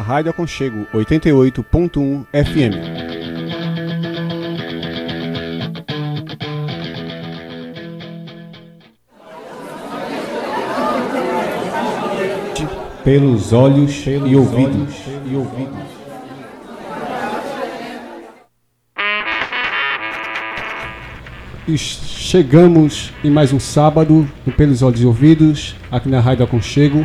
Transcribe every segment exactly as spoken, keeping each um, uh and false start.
Rádio Aconchego oitenta e oito ponto um F M. Pelos olhos Pelos e ouvidos. Olhos e ouvidos. E chegamos em mais um sábado no Pelos Olhos e Ouvidos, aqui na Rádio Aconchego.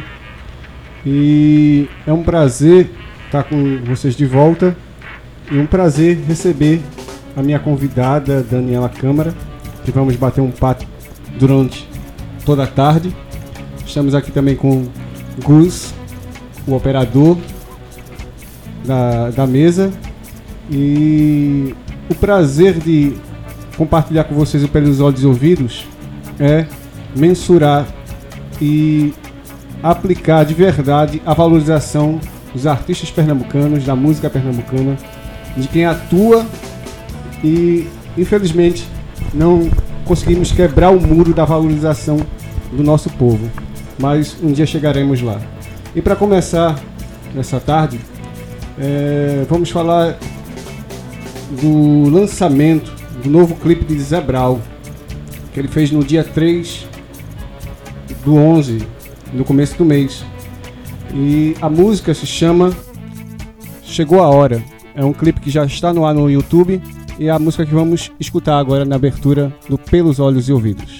E é um prazer estar com vocês de volta e um prazer receber a minha convidada, Daniela Câmara, que vamos bater um papo durante toda a tarde. Estamos aqui também com Gus, o operador da, da mesa, e o prazer de compartilhar com vocês o Pelos Olhos e Ouvidos é mensurar e aplicar de verdade a valorização dos artistas pernambucanos, da música pernambucana, de quem atua, e infelizmente não conseguimos quebrar o muro da valorização do nosso povo, mas um dia chegaremos lá. E para começar nessa tarde, é, vamos falar do lançamento do novo clipe de Zé Brau, que ele fez no dia três do onze, no começo do mês. E a música se chama Chegou a Hora. É um clipe que já está no ar no YouTube e é a música que vamos escutar agora na abertura do Pelos Olhos e Ouvidos.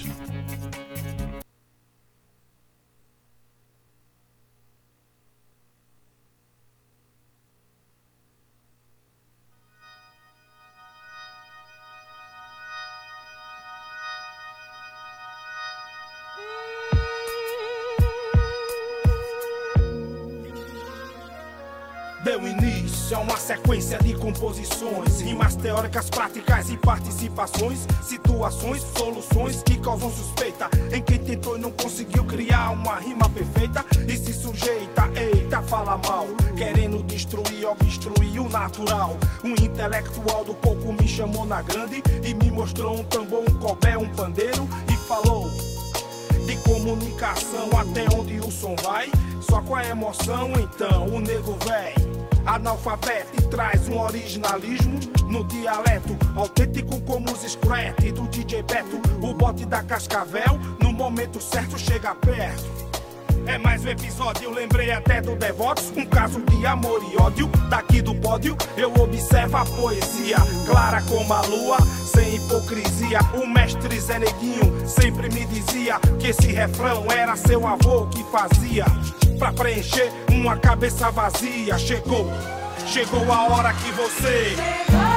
Deu início a uma sequência de composições, rimas teóricas, práticas e participações, situações, soluções que causam suspeita em quem tentou e não conseguiu criar uma rima perfeita e se sujeita, eita, fala mal, querendo destruir, obstruir o natural. Um intelectual do pouco me chamou na grande e me mostrou um tambor, um cobé, um pandeiro e falou de comunicação até onde o som vai, só com a emoção. Então o nego véi, analfabeto, e traz um originalismo no dialeto autêntico como os scratch do D J Beto. O bote da Cascavel no momento certo chega perto. É mais um episódio, eu lembrei até do Devotos, um caso de amor e ódio. Daqui do pódio eu observo a poesia, clara como a lua, sem hipocrisia. O mestre Zé Neguinho sempre me dizia que esse refrão era seu avô que fazia pra preencher uma cabeça vazia. Chegou, chegou a hora que você chegou.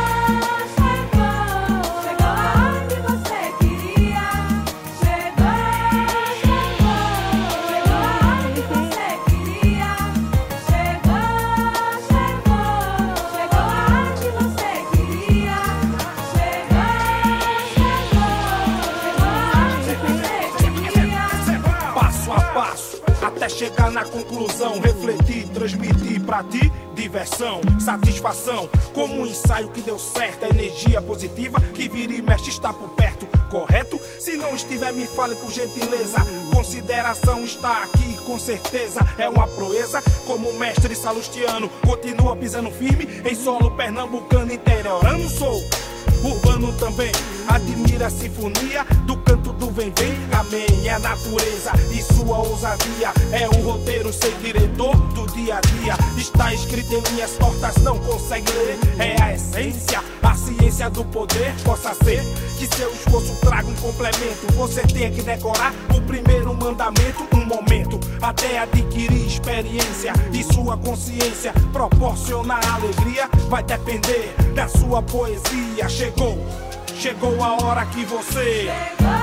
Até chegar na conclusão, refletir, transmitir pra ti diversão, satisfação, como um ensaio que deu certo. A energia positiva que vira e mexe está por perto, correto? Se não estiver, me fale por gentileza. Consideração está aqui, com certeza é uma proeza. Como o mestre Salustiano continua pisando firme em solo pernambucano, interiorano sou. Urbano também, admira a sinfonia do canto do vem-vem, amém. É a natureza e sua ousadia, é um roteiro sem diretor do dia a dia. Está escrito em linhas tortas, não consegue ler. É a essência, a ciência do poder. Possa ser que seu esforço traga um complemento. Você tem que decorar o primeiro mandamento. Um momento até adquirir experiência e sua consciência proporcionar alegria. Vai depender da sua poesia. Chegou, chegou a hora que você chegou.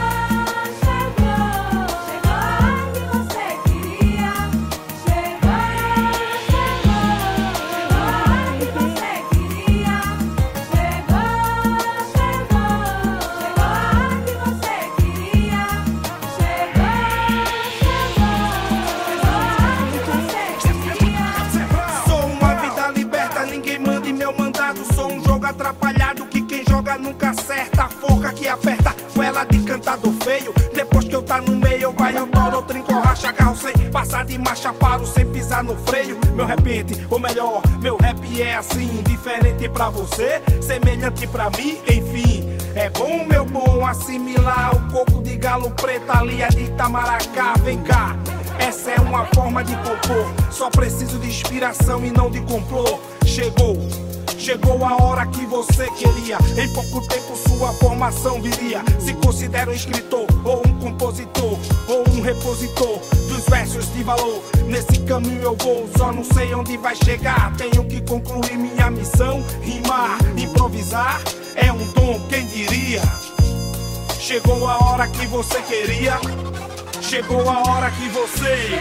Atrapalhado que quem joga nunca acerta. A forca que aperta, goela de cantador feio. Depois que eu tá no meio, vai eu toro, outro encorracha, agarro sem passar de marcha, paro sem pisar no freio. meu repente, ou melhor, meu rap é assim, diferente pra você, semelhante pra mim, enfim. É bom, meu bom, assimilar o coco de galo preto, ali é de Itamaracá, vem cá. Essa é uma forma de compor, só preciso de inspiração e não de complô. Chegou, chegou a hora que você queria, em pouco tempo sua formação viria. Se considera um escritor, ou um compositor, ou um repositor dos versos de valor. Nesse caminho eu vou, só não sei onde vai chegar. Tenho que concluir minha missão, rimar, improvisar, é um dom, quem diria. Chegou a hora que você queria, chegou a hora que você...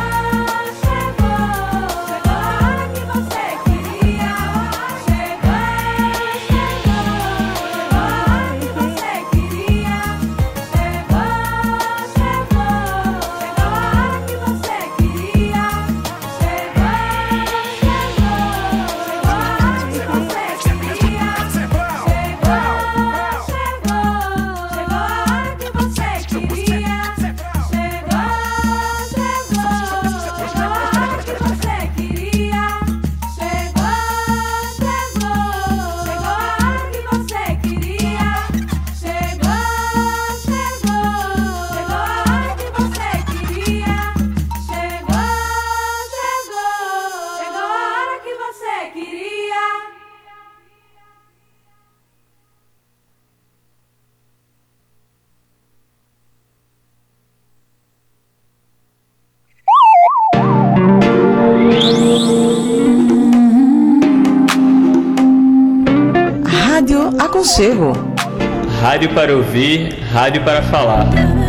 Aconchego. Rádio para ouvir, rádio para falar.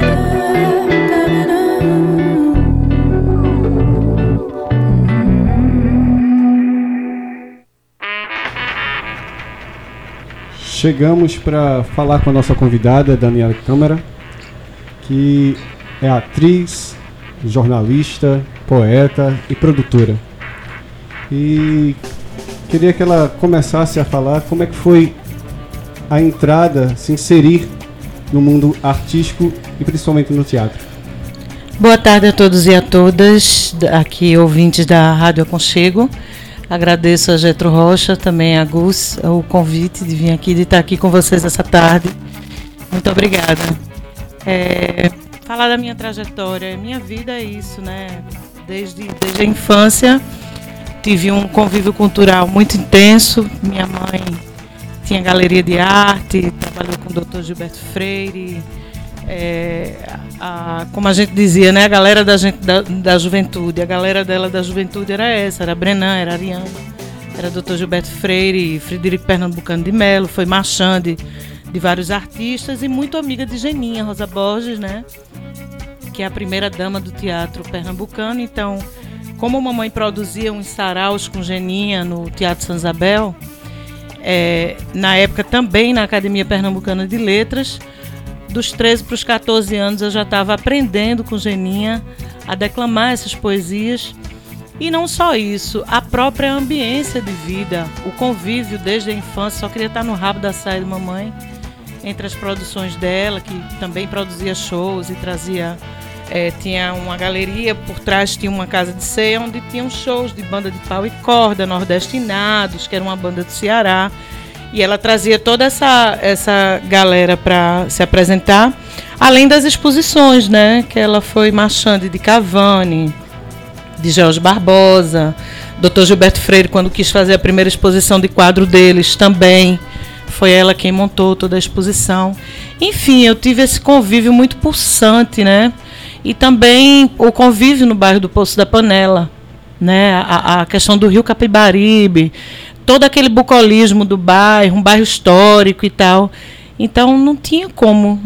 Chegamos para falar com a nossa convidada, Daniela Câmara, que é atriz, jornalista, poeta e produtora. E queria que ela começasse a falar como é que foi a entrada, se inserir no mundo artístico e principalmente no teatro. Boa tarde a todos e a todas, aqui ouvintes da Rádio Aconchego. Agradeço a Getro Rocha, também a Gus, o convite de vir aqui, de estar aqui com vocês essa tarde. Muito obrigada. É, falar da minha trajetória, minha vida é isso, né? Desde, desde a infância tive um convívio cultural muito intenso. Minha mãe tinha galeria de arte, trabalhou com o doutor Gilberto Freire, é, a, como a gente dizia, né, a galera da, gente, da, da juventude, a galera dela da juventude era essa, era Brenan, era Ariana, era doutor Gilberto Freire, Frederico Pernambucano de Melo, foi marchand de, de vários artistas e muito amiga de Geninha Rosa Borges, né, que é a primeira dama do teatro pernambucano. Então, como a mamãe produzia uns saraus com Geninha no Teatro Santa Isabel, É, na época também na Academia Pernambucana de Letras, dos treze para os catorze anos eu já estava aprendendo com Geninha a declamar essas poesias. E não só isso, a própria ambiência de vida, o convívio desde a infância, só queria estar no rabo da saia de mamãe, entre as produções dela, que também produzia shows e trazia, é, tinha uma galeria, por trás tinha uma casa de ceia, onde tinham shows de banda de pau e corda, Nordestinados, que era uma banda do Ceará, e ela trazia toda essa, essa galera para se apresentar, além das exposições, né, que ela foi marchand de Cavani, de Jorge Barbosa, doutor Gilberto Freire, quando quis fazer a primeira exposição de quadro deles, também foi ela quem montou toda a exposição. Enfim, eu tive esse convívio muito pulsante, né? E também o convívio no bairro do Poço da Panela, né? A, a questão do Rio Capibaribe, todo aquele bucolismo do bairro, um bairro histórico e tal. Então não tinha como.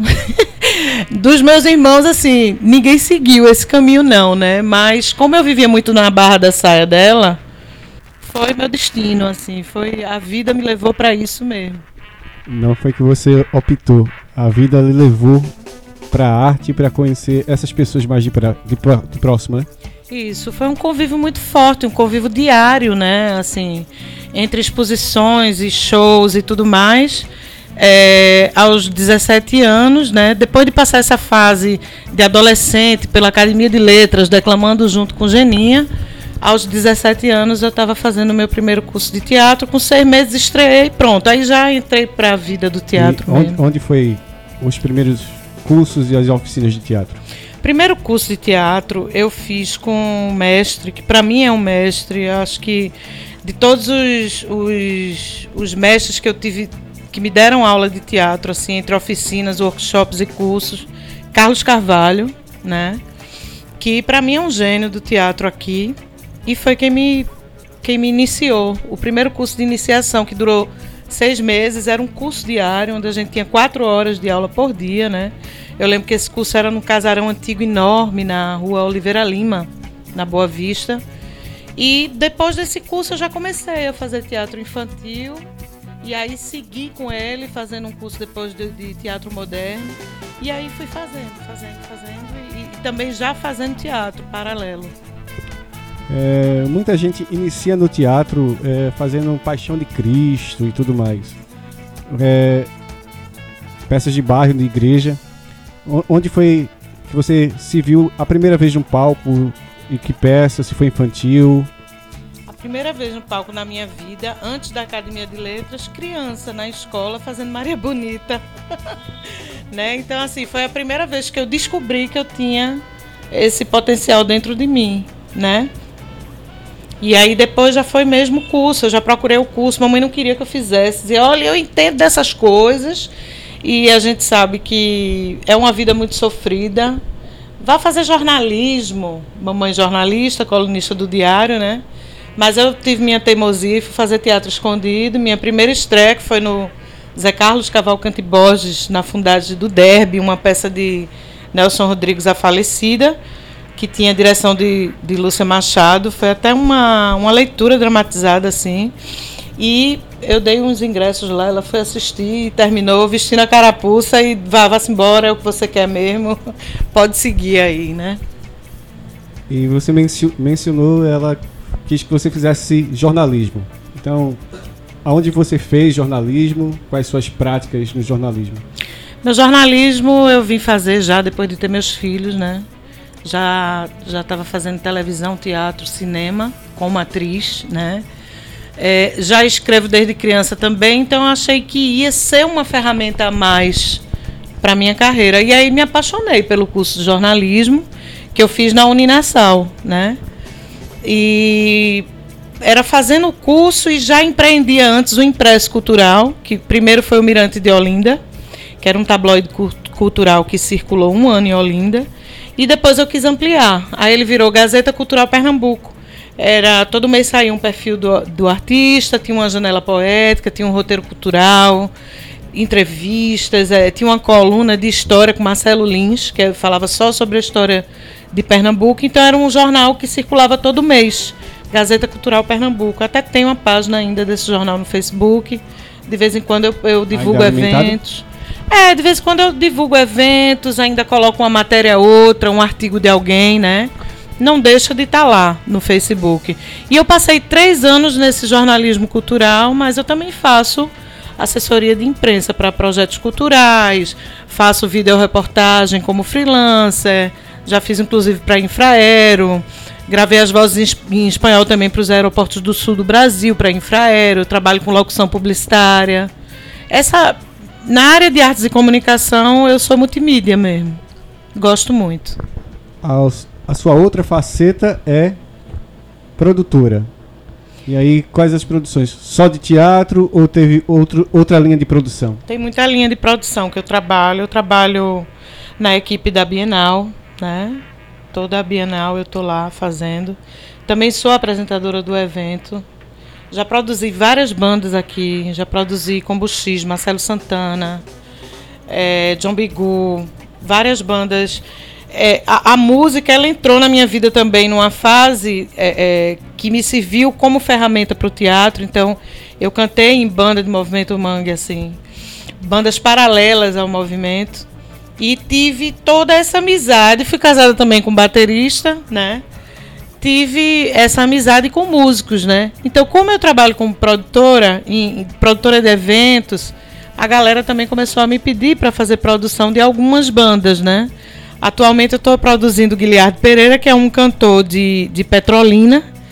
Dos meus irmãos, assim, ninguém seguiu esse caminho não, né? Mas como eu vivia muito na barra da saia dela, foi meu destino, assim, foi, a vida me levou para isso mesmo. Não foi que você optou, a vida lhe levou para a arte, para conhecer essas pessoas mais de, pra, de, pra, de próximo, né? Isso, foi um convívio muito forte, um convívio diário, né? Assim, entre exposições e shows e tudo mais. É, aos dezessete anos, né? Depois de passar essa fase de adolescente pela Academia de Letras, declamando junto com Geninha, aos dezessete anos eu estava fazendo o meu primeiro curso de teatro, com seis meses estreiei, pronto, aí já entrei para a vida do teatro. E onde, onde foi os primeiros cursos e as oficinas de teatro? Primeiro curso de teatro eu fiz com um mestre, que para mim é um mestre, acho que de todos os, os, os mestres que eu tive, que me deram aula de teatro, assim, entre oficinas, workshops e cursos, Carlos Carvalho, né, que para mim é um gênio do teatro aqui, e foi quem me, quem me iniciou. O primeiro curso de iniciação, que durou seis meses, era um curso diário, onde a gente tinha quatro horas de aula por dia, né. Eu lembro que esse curso era num casarão antigo enorme, na rua Oliveira Lima, na Boa Vista. E depois desse curso eu já comecei a fazer teatro infantil, e aí segui com ele, fazendo um curso depois de, de teatro moderno. E aí fui fazendo, fazendo, fazendo, e, e também já fazendo teatro paralelo. É, muita gente inicia no teatro é, fazendo Paixão de Cristo e tudo mais. É, peças de bairro, de igreja. Onde foi que você se viu a primeira vez no palco? E que peça? Se foi infantil? A primeira vez no palco na minha vida, antes da Academia de Letras, criança, na escola, fazendo Maria Bonita. Né? Então, assim, foi a primeira vez que eu descobri que eu tinha esse potencial dentro de mim, né? E aí depois já foi mesmo o curso, eu já procurei o curso, mamãe não queria que eu fizesse. Dizia, olha, eu entendo dessas coisas, e a gente sabe que é uma vida muito sofrida. Vá fazer jornalismo, mamãe jornalista, colunista do Diário, né? Mas eu tive minha teimosia e fui fazer teatro escondido. Minha primeira estreia, que foi no Zé Carlos Cavalcante Borges, na Fundagem do Derby, uma peça de Nelson Rodrigues, A Falecida, que tinha direção de, de Lúcia Machado. Foi até uma, uma leitura dramatizada, assim. E eu dei uns ingressos lá, ela foi assistir, terminou vestindo a carapuça e vá, vá-se embora, é o que você quer mesmo, pode seguir aí, né? E você mencionou, ela quis que você fizesse jornalismo. Então, aonde você fez jornalismo? Quais suas práticas no jornalismo? Meu jornalismo eu vim fazer já depois de ter meus filhos, né? Já já estava fazendo televisão, teatro, cinema, como atriz, né? É, já escrevo desde criança também, então achei que ia ser uma ferramenta a mais para a minha carreira. E aí me apaixonei pelo curso de jornalismo, que eu fiz na Uninasal, né? E era fazendo o curso e já empreendia antes o Impresso Cultural, que primeiro foi o Mirante de Olinda, que era um tabloide cultural que circulou um ano em Olinda, e depois eu quis ampliar. Aí ele virou Gazeta Cultural Pernambuco. Era, todo mês saía um perfil do, do artista, tinha uma janela poética, tinha um roteiro cultural, entrevistas, é, tinha uma coluna de história com Marcelo Lins, que falava só sobre a história de Pernambuco. Então era um jornal que circulava todo mês, Gazeta Cultural Pernambuco. Até tem uma página ainda desse jornal no Facebook. De vez em quando eu, eu divulgo eventos. É, de vez em quando eu divulgo eventos, ainda coloco uma matéria outra, um artigo de alguém, né? Não deixa de estar lá no Facebook. E eu passei três anos nesse jornalismo cultural, mas eu também faço assessoria de imprensa para projetos culturais, faço videoreportagem como freelancer, já fiz inclusive para Infraero, gravei as vozes em espanhol também para os aeroportos do sul do Brasil, para Infraero, trabalho com locução publicitária. Essa, na área de artes e comunicação, eu sou multimídia mesmo. Gosto muito. Aos A sua outra faceta é produtora. E aí, quais as produções? Só de teatro ou teve outro, outra linha de produção? Tem muita linha de produção que eu trabalho. Eu trabalho na equipe da Bienal, né? Toda a Bienal eu estou lá fazendo. Também sou apresentadora do evento. Já produzi várias bandas aqui. Já produzi Combo X, Marcelo Santana, é, John Bigu, várias bandas. É, a, a música ela entrou na minha vida também numa fase é, é, que me serviu como ferramenta para o teatro. Então eu cantei em banda de movimento mangue, assim, bandas paralelas ao movimento, e tive toda essa amizade. Fui casada também com um baterista, né? Tive essa amizade com músicos, né? Então, como eu trabalho como produtora, em, em produtora de eventos, a galera também começou a me pedir para fazer produção de algumas bandas, né? Atualmente eu estou produzindo o Guilherme Pereira, que é um cantor de, de Petrolina,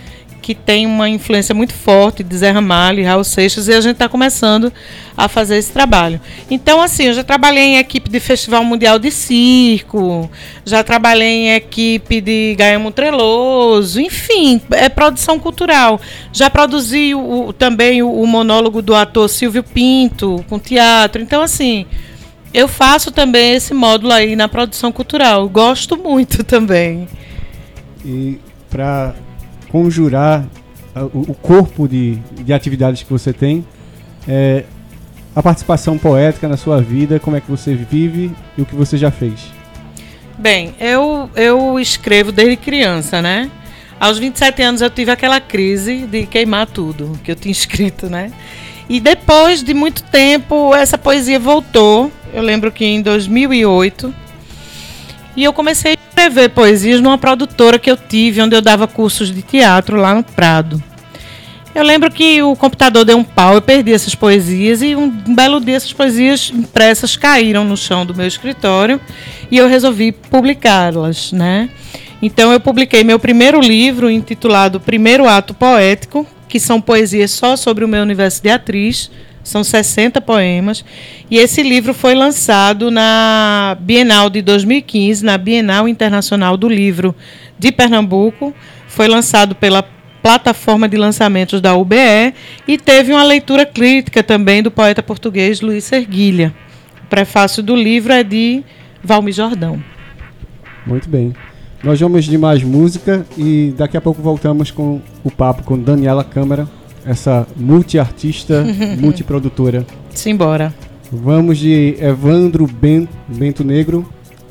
que tem uma influência muito forte de Zé Ramalho e Raul Seixas, e a gente está começando a fazer esse trabalho. Então, assim, eu já trabalhei em equipe de Festival Mundial de Circo, já trabalhei em equipe de Gaia Treloso, enfim, é produção cultural. Já produzi o, também o, o monólogo do ator Silvio Pinto, com teatro. Então, assim, eu faço também esse módulo aí na produção cultural. Gosto muito também. E para conjurar o, o corpo de, de atividades que você tem, é, a participação poética na sua vida, como é que você vive e o que você já fez? Bem, eu, eu escrevo desde criança, né? Aos vinte e sete anos eu tive aquela crise de queimar tudo que eu tinha escrito, né? E depois de muito tempo, essa poesia voltou. Eu lembro que em dois mil e oito, e eu comecei a escrever poesias numa produtora que eu tive, onde eu dava cursos de teatro lá no Prado. Eu lembro que o computador deu um pau, eu perdi essas poesias, e um belo dia essas poesias impressas caíram no chão do meu escritório e eu resolvi publicá-las, né? Então eu publiquei meu primeiro livro, intitulado Primeiro Ato Poético, que são poesias só sobre o meu universo de atriz. São sessenta poemas, e esse livro foi lançado na Bienal de dois mil e quinze, na Bienal Internacional do Livro de Pernambuco. Foi lançado pela plataforma de lançamentos da U B E e teve uma leitura crítica também do poeta português Luiz Serguilha. O prefácio do livro é de Valmir Jordão. Muito bem. Nós vamos de mais música e daqui a pouco voltamos com o papo com Daniela Câmara, essa multiartista, multiprodutora. Simbora. Vamos de Evandro ben, Bento Negro,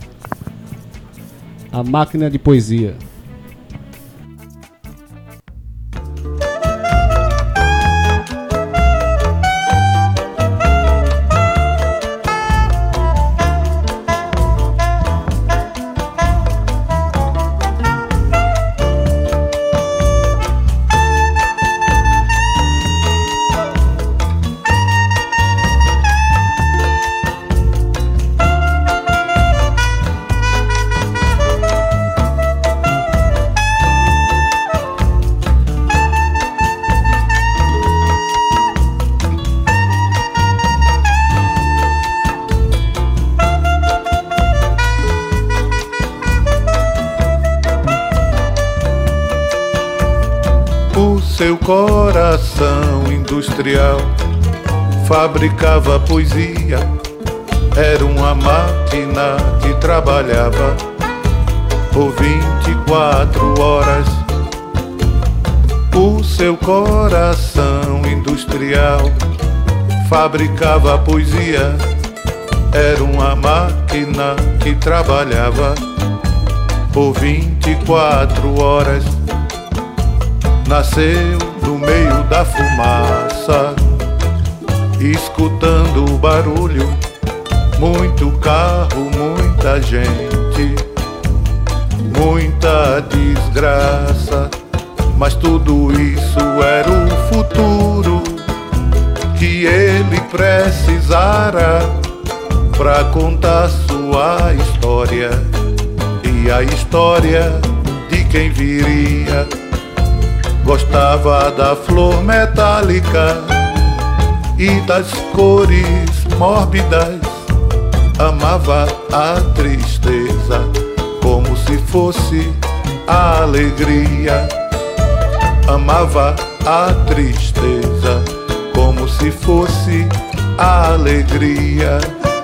A Máquina de Poesia. Seu coração industrial fabricava poesia, era uma máquina que trabalhava por vinte e quatro horas. O seu coração industrial fabricava poesia, era uma máquina que trabalhava por vinte e quatro horas. Nasceu no meio da fumaça, escutando o barulho, muito carro, muita gente, muita desgraça. Mas tudo isso era o futuro que ele precisara pra contar sua história, e a história de quem viria. Gostava da flor metálica e das cores mórbidas. Amava a tristeza como se fosse a alegria. Amava a tristeza como se fosse a alegria.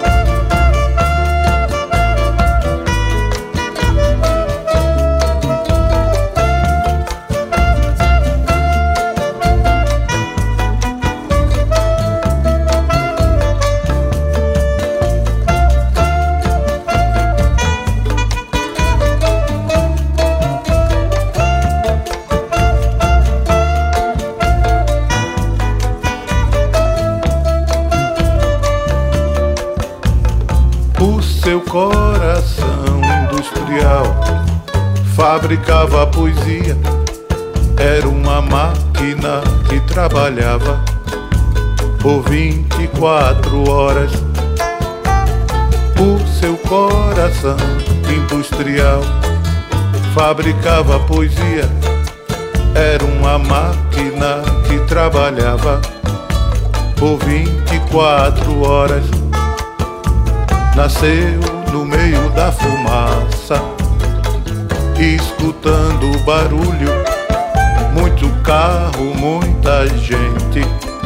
Seu coração industrial fabricava poesia, era uma máquina que trabalhava por vinte e quatro horas. O seu coração industrial fabricava poesia, era uma máquina que trabalhava por vinte e quatro horas. Nasceu no meio da fumaça, escutando o barulho, muito carro, muita gente,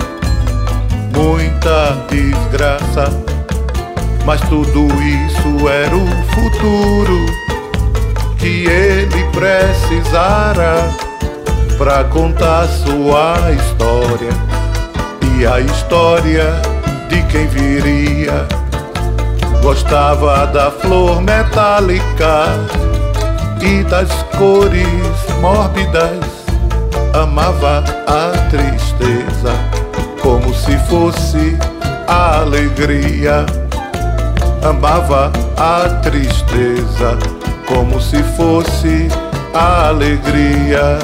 muita desgraça. Mas tudo isso era o futuro que ele precisara pra contar sua história e a história de quem viria. Gostava da flor metálica e das cores mórbidas, amava a tristeza como se fosse a alegria. Amava a tristeza como se fosse a alegria.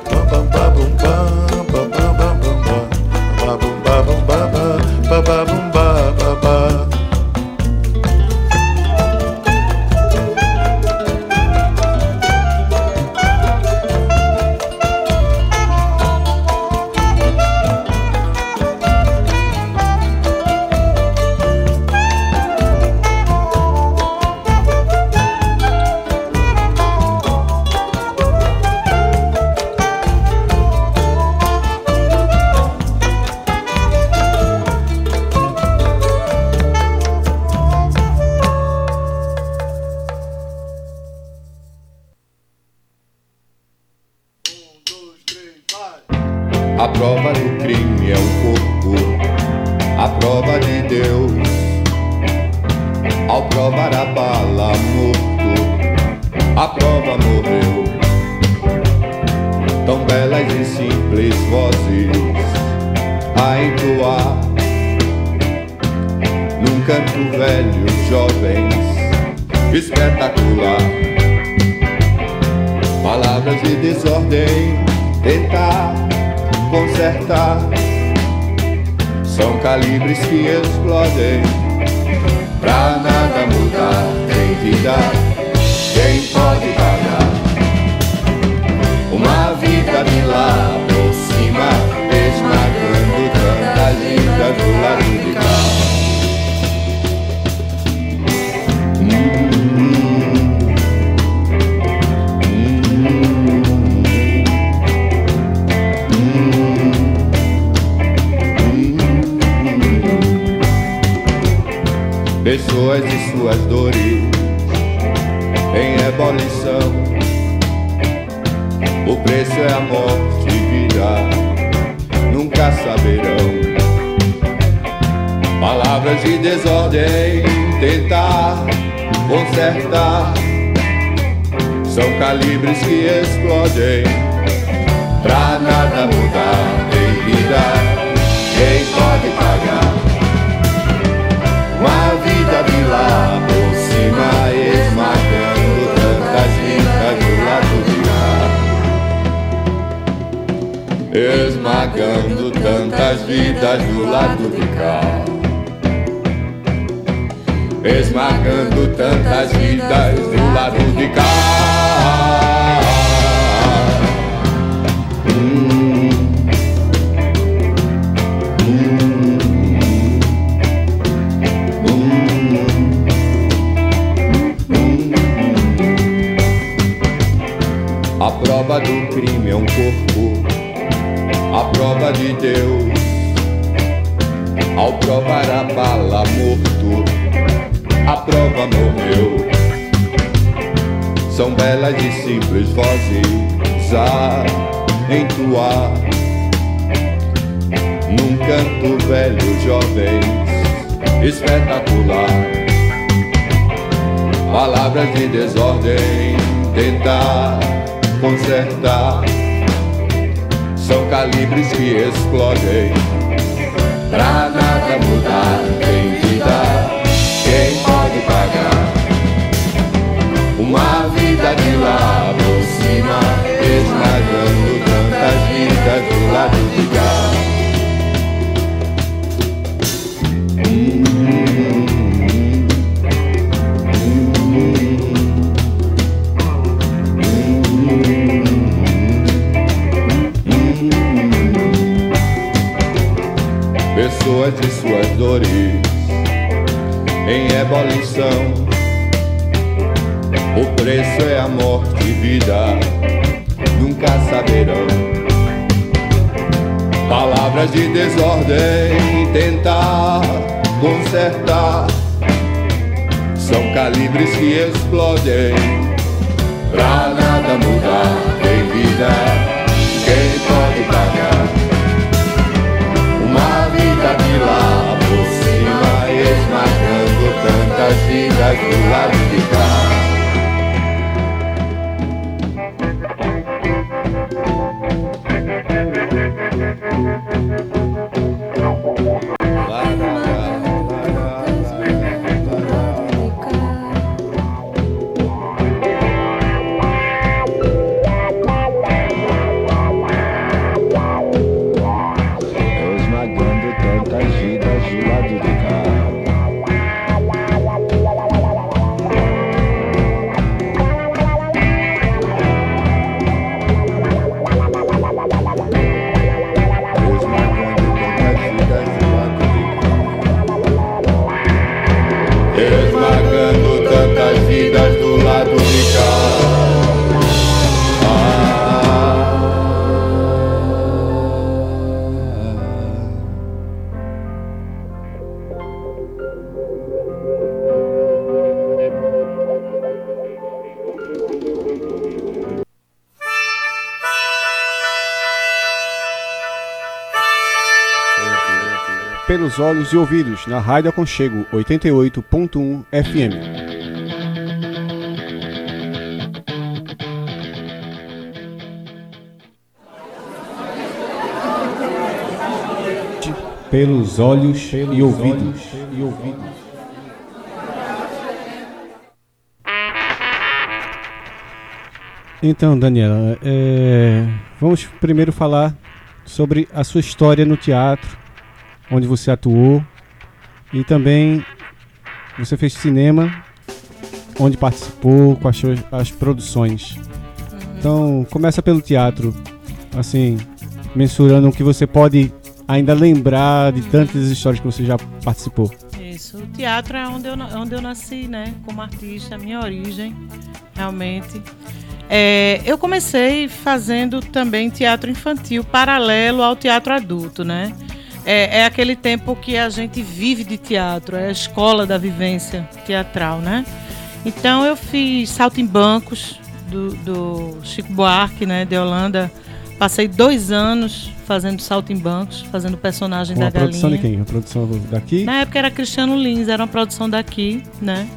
A prova do crime é o corpo, a prova de Deus. Ao provar a bala, morto, a prova morreu. Tão belas e simples vozes a entoar num canto velho, jovens, espetacular. Palavras de desordem, tentar consertar, são calibres que explodem. Pra nada mudar, tem vida, quem pode pagar? Uma vida de lá por cima, esmagando tantas vidas do lado de cá. Pessoas e suas dores em ebulição. O preço é a morte, vida, nunca saberão. Palavras de desordem, tentar consertar, são calibres que explodem. Pra nada mudar, tem vida, quem pode pagar? Uma vida de lá por cima, esmagando tantas vidas do lado de cá. Esmagando tantas vidas do lado de cá. Esmagando tantas vidas do lado de cá. Hum. A prova do crime é um corpo, a prova de Deus. Ao provar a bala, morto, a prova morreu. São belas e simples vozes a entoar num canto velho, jovens, espetacular. Palavras de desordem, tentar consertar, são calibres que explodem. Pra nada mudar, tem vida, quem pode pagar? Uma vida de lá por cima, esmagando tantas vidas do lado de cá. pessoas e suas dores em ebulição. O preço é a morte e vida, nunca saberão. Palavras de desordem, tentar consertar, são calibres que explodem. Pra nada mudar, tem vida, quem pode pagar? Uma vida de lá por cima, esmagando tantas vidas do lado de cá. Pelos olhos e ouvidos, na Rádio Aconchego oitenta e oito ponto um F M. Pelos olhos e ouvidos. E ouvidos. Então, Daniela, é... vamos primeiro falar sobre a sua história no teatro, onde você atuou, e também você fez cinema, onde participou, com as, as produções. Uhum. Então, começa pelo teatro, assim, mensurando o que você pode ainda lembrar de tantas histórias que você já participou. Isso, o teatro é onde eu, onde eu nasci, né, como artista, a minha origem, realmente. É, eu comecei fazendo também teatro infantil, paralelo ao teatro adulto, né? É, é aquele tempo que a gente vive de teatro, é a escola da vivência teatral, né? Então eu fiz Saltimbancos, do, do Chico Buarque, né, de Holanda. Passei dois anos fazendo Saltimbancos, fazendo o personagem uma da galinha. Produção de quem? A produção daqui? Na época era Cristiano Lins, era uma produção daqui, né?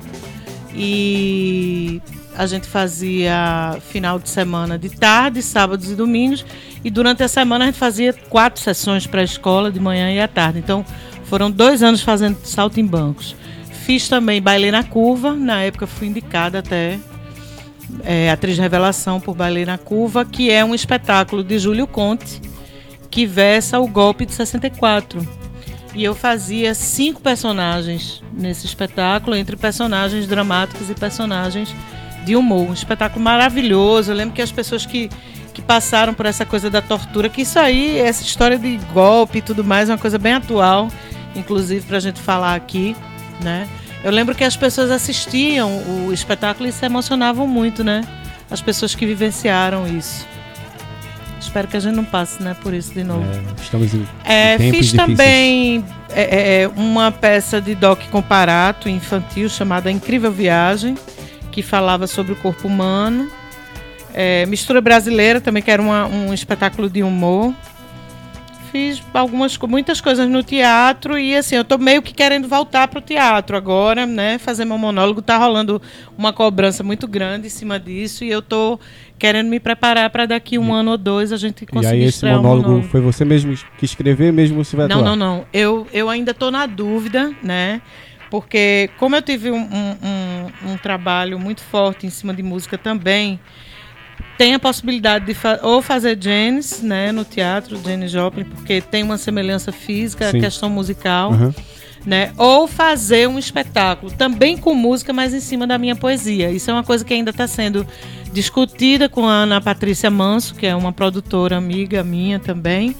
E a gente fazia final de semana de tarde, sábados e domingos. E durante a semana a gente fazia quatro sessões para a escola, de manhã e à tarde. Então foram dois anos fazendo Saltimbancos. Fiz também Bailei na Curva, na época fui indicada até é, atriz de revelação por Bailei na Curva, que é um espetáculo de Júlio Conte, que versa o golpe de sessenta e quatro. E eu fazia cinco personagens nesse espetáculo, entre personagens dramáticos e personagens de humor. Um espetáculo maravilhoso. Eu lembro que as pessoas que, que passaram por essa coisa da tortura, que isso aí, essa história de golpe e tudo mais, é uma coisa bem atual, inclusive para a gente falar aqui, né? Eu lembro que as pessoas assistiam o espetáculo e se emocionavam muito, né? As pessoas que vivenciaram isso. Espero que a gente não passe, né, por isso de novo. É, estamos em, é, em tempos fiz difíceis. também é, é, uma peça de Doc Comparato infantil chamada Incrível Viagem, que falava sobre o corpo humano. É, Mistura Brasileira também, que era uma, um espetáculo de humor. Fiz algumas, muitas coisas no teatro e assim, eu tô meio que querendo voltar pro teatro agora, né? Fazer meu monólogo, tá rolando uma cobrança muito grande em cima disso e eu tô querendo me preparar para daqui um e, ano ou dois a gente conseguir estrear. E aí esse monólogo, um monólogo foi você mesmo que escreveu, mesmo você vai não, atuar? Não, não, não. Eu, eu ainda tô na dúvida, né? Porque como eu tive um, um, um, um trabalho muito forte em cima de música também, tem a possibilidade de fa- ou fazer Janis, né, no teatro, Janis Joplin, porque tem uma semelhança física, Sim. a questão musical, uhum. né, ou fazer um espetáculo, também com música, mas em cima da minha poesia. Isso é uma coisa que ainda está sendo discutida com a Ana Patrícia Manso, que é uma produtora amiga minha também,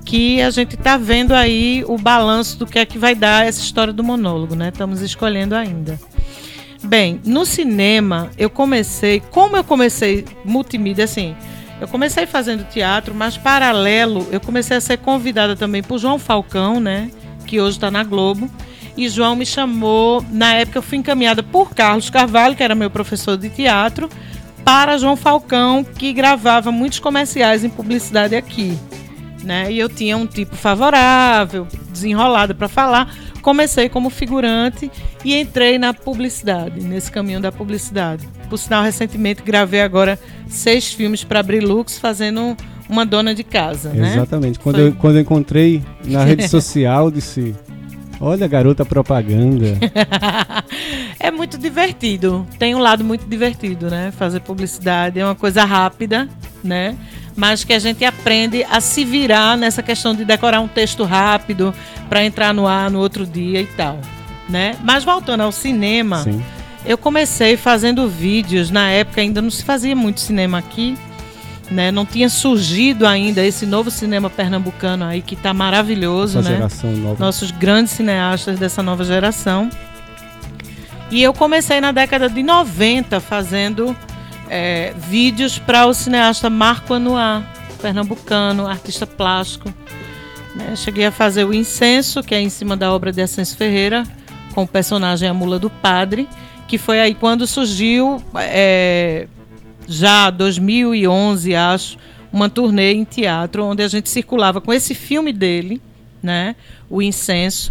que a gente está vendo aí o balanço do que é que vai dar essa história do monólogo, né? Estamos escolhendo ainda. Bem, no cinema eu comecei, como eu comecei multimídia, assim, eu comecei fazendo teatro, mas paralelo eu comecei a ser convidada também por João Falcão, né? Que hoje está na Globo. E João me chamou, na época eu fui encaminhada por Carlos Carvalho, que era meu professor de teatro, para João Falcão, que gravava muitos comerciais em publicidade aqui, né? E eu tinha um tipo favorável, desenrolada para falar. Comecei como figurante e entrei na publicidade, nesse caminho da publicidade. Por sinal, recentemente gravei agora seis filmes para a Brilux, fazendo uma dona de casa, né? Exatamente. Quando, eu, quando eu encontrei na rede social, disse... Olha, garota propaganda. É muito divertido. Tem um lado muito divertido, né? Fazer publicidade é uma coisa rápida, né? Mas que a gente aprende a se virar nessa questão de decorar um texto rápido para entrar no ar no outro dia e tal, né? Mas voltando ao cinema, Sim. eu comecei fazendo vídeos. Na época ainda não se fazia muito cinema aqui, né? Não tinha surgido ainda esse novo cinema pernambucano aí que está maravilhoso, Essa né? Geração nova. Nossos grandes cineastas dessa nova geração. E eu comecei na década de noventa fazendo é, vídeos para o cineasta Marco Anuá, pernambucano, artista plástico. Né? Cheguei a fazer o Incenso, que é em cima da obra de Ascenso Ferreira, com o personagem A Mula do Padre, que foi aí quando surgiu... É, já dois mil e onze, acho, uma turnê em teatro, onde a gente circulava com esse filme dele, né, o Incenso,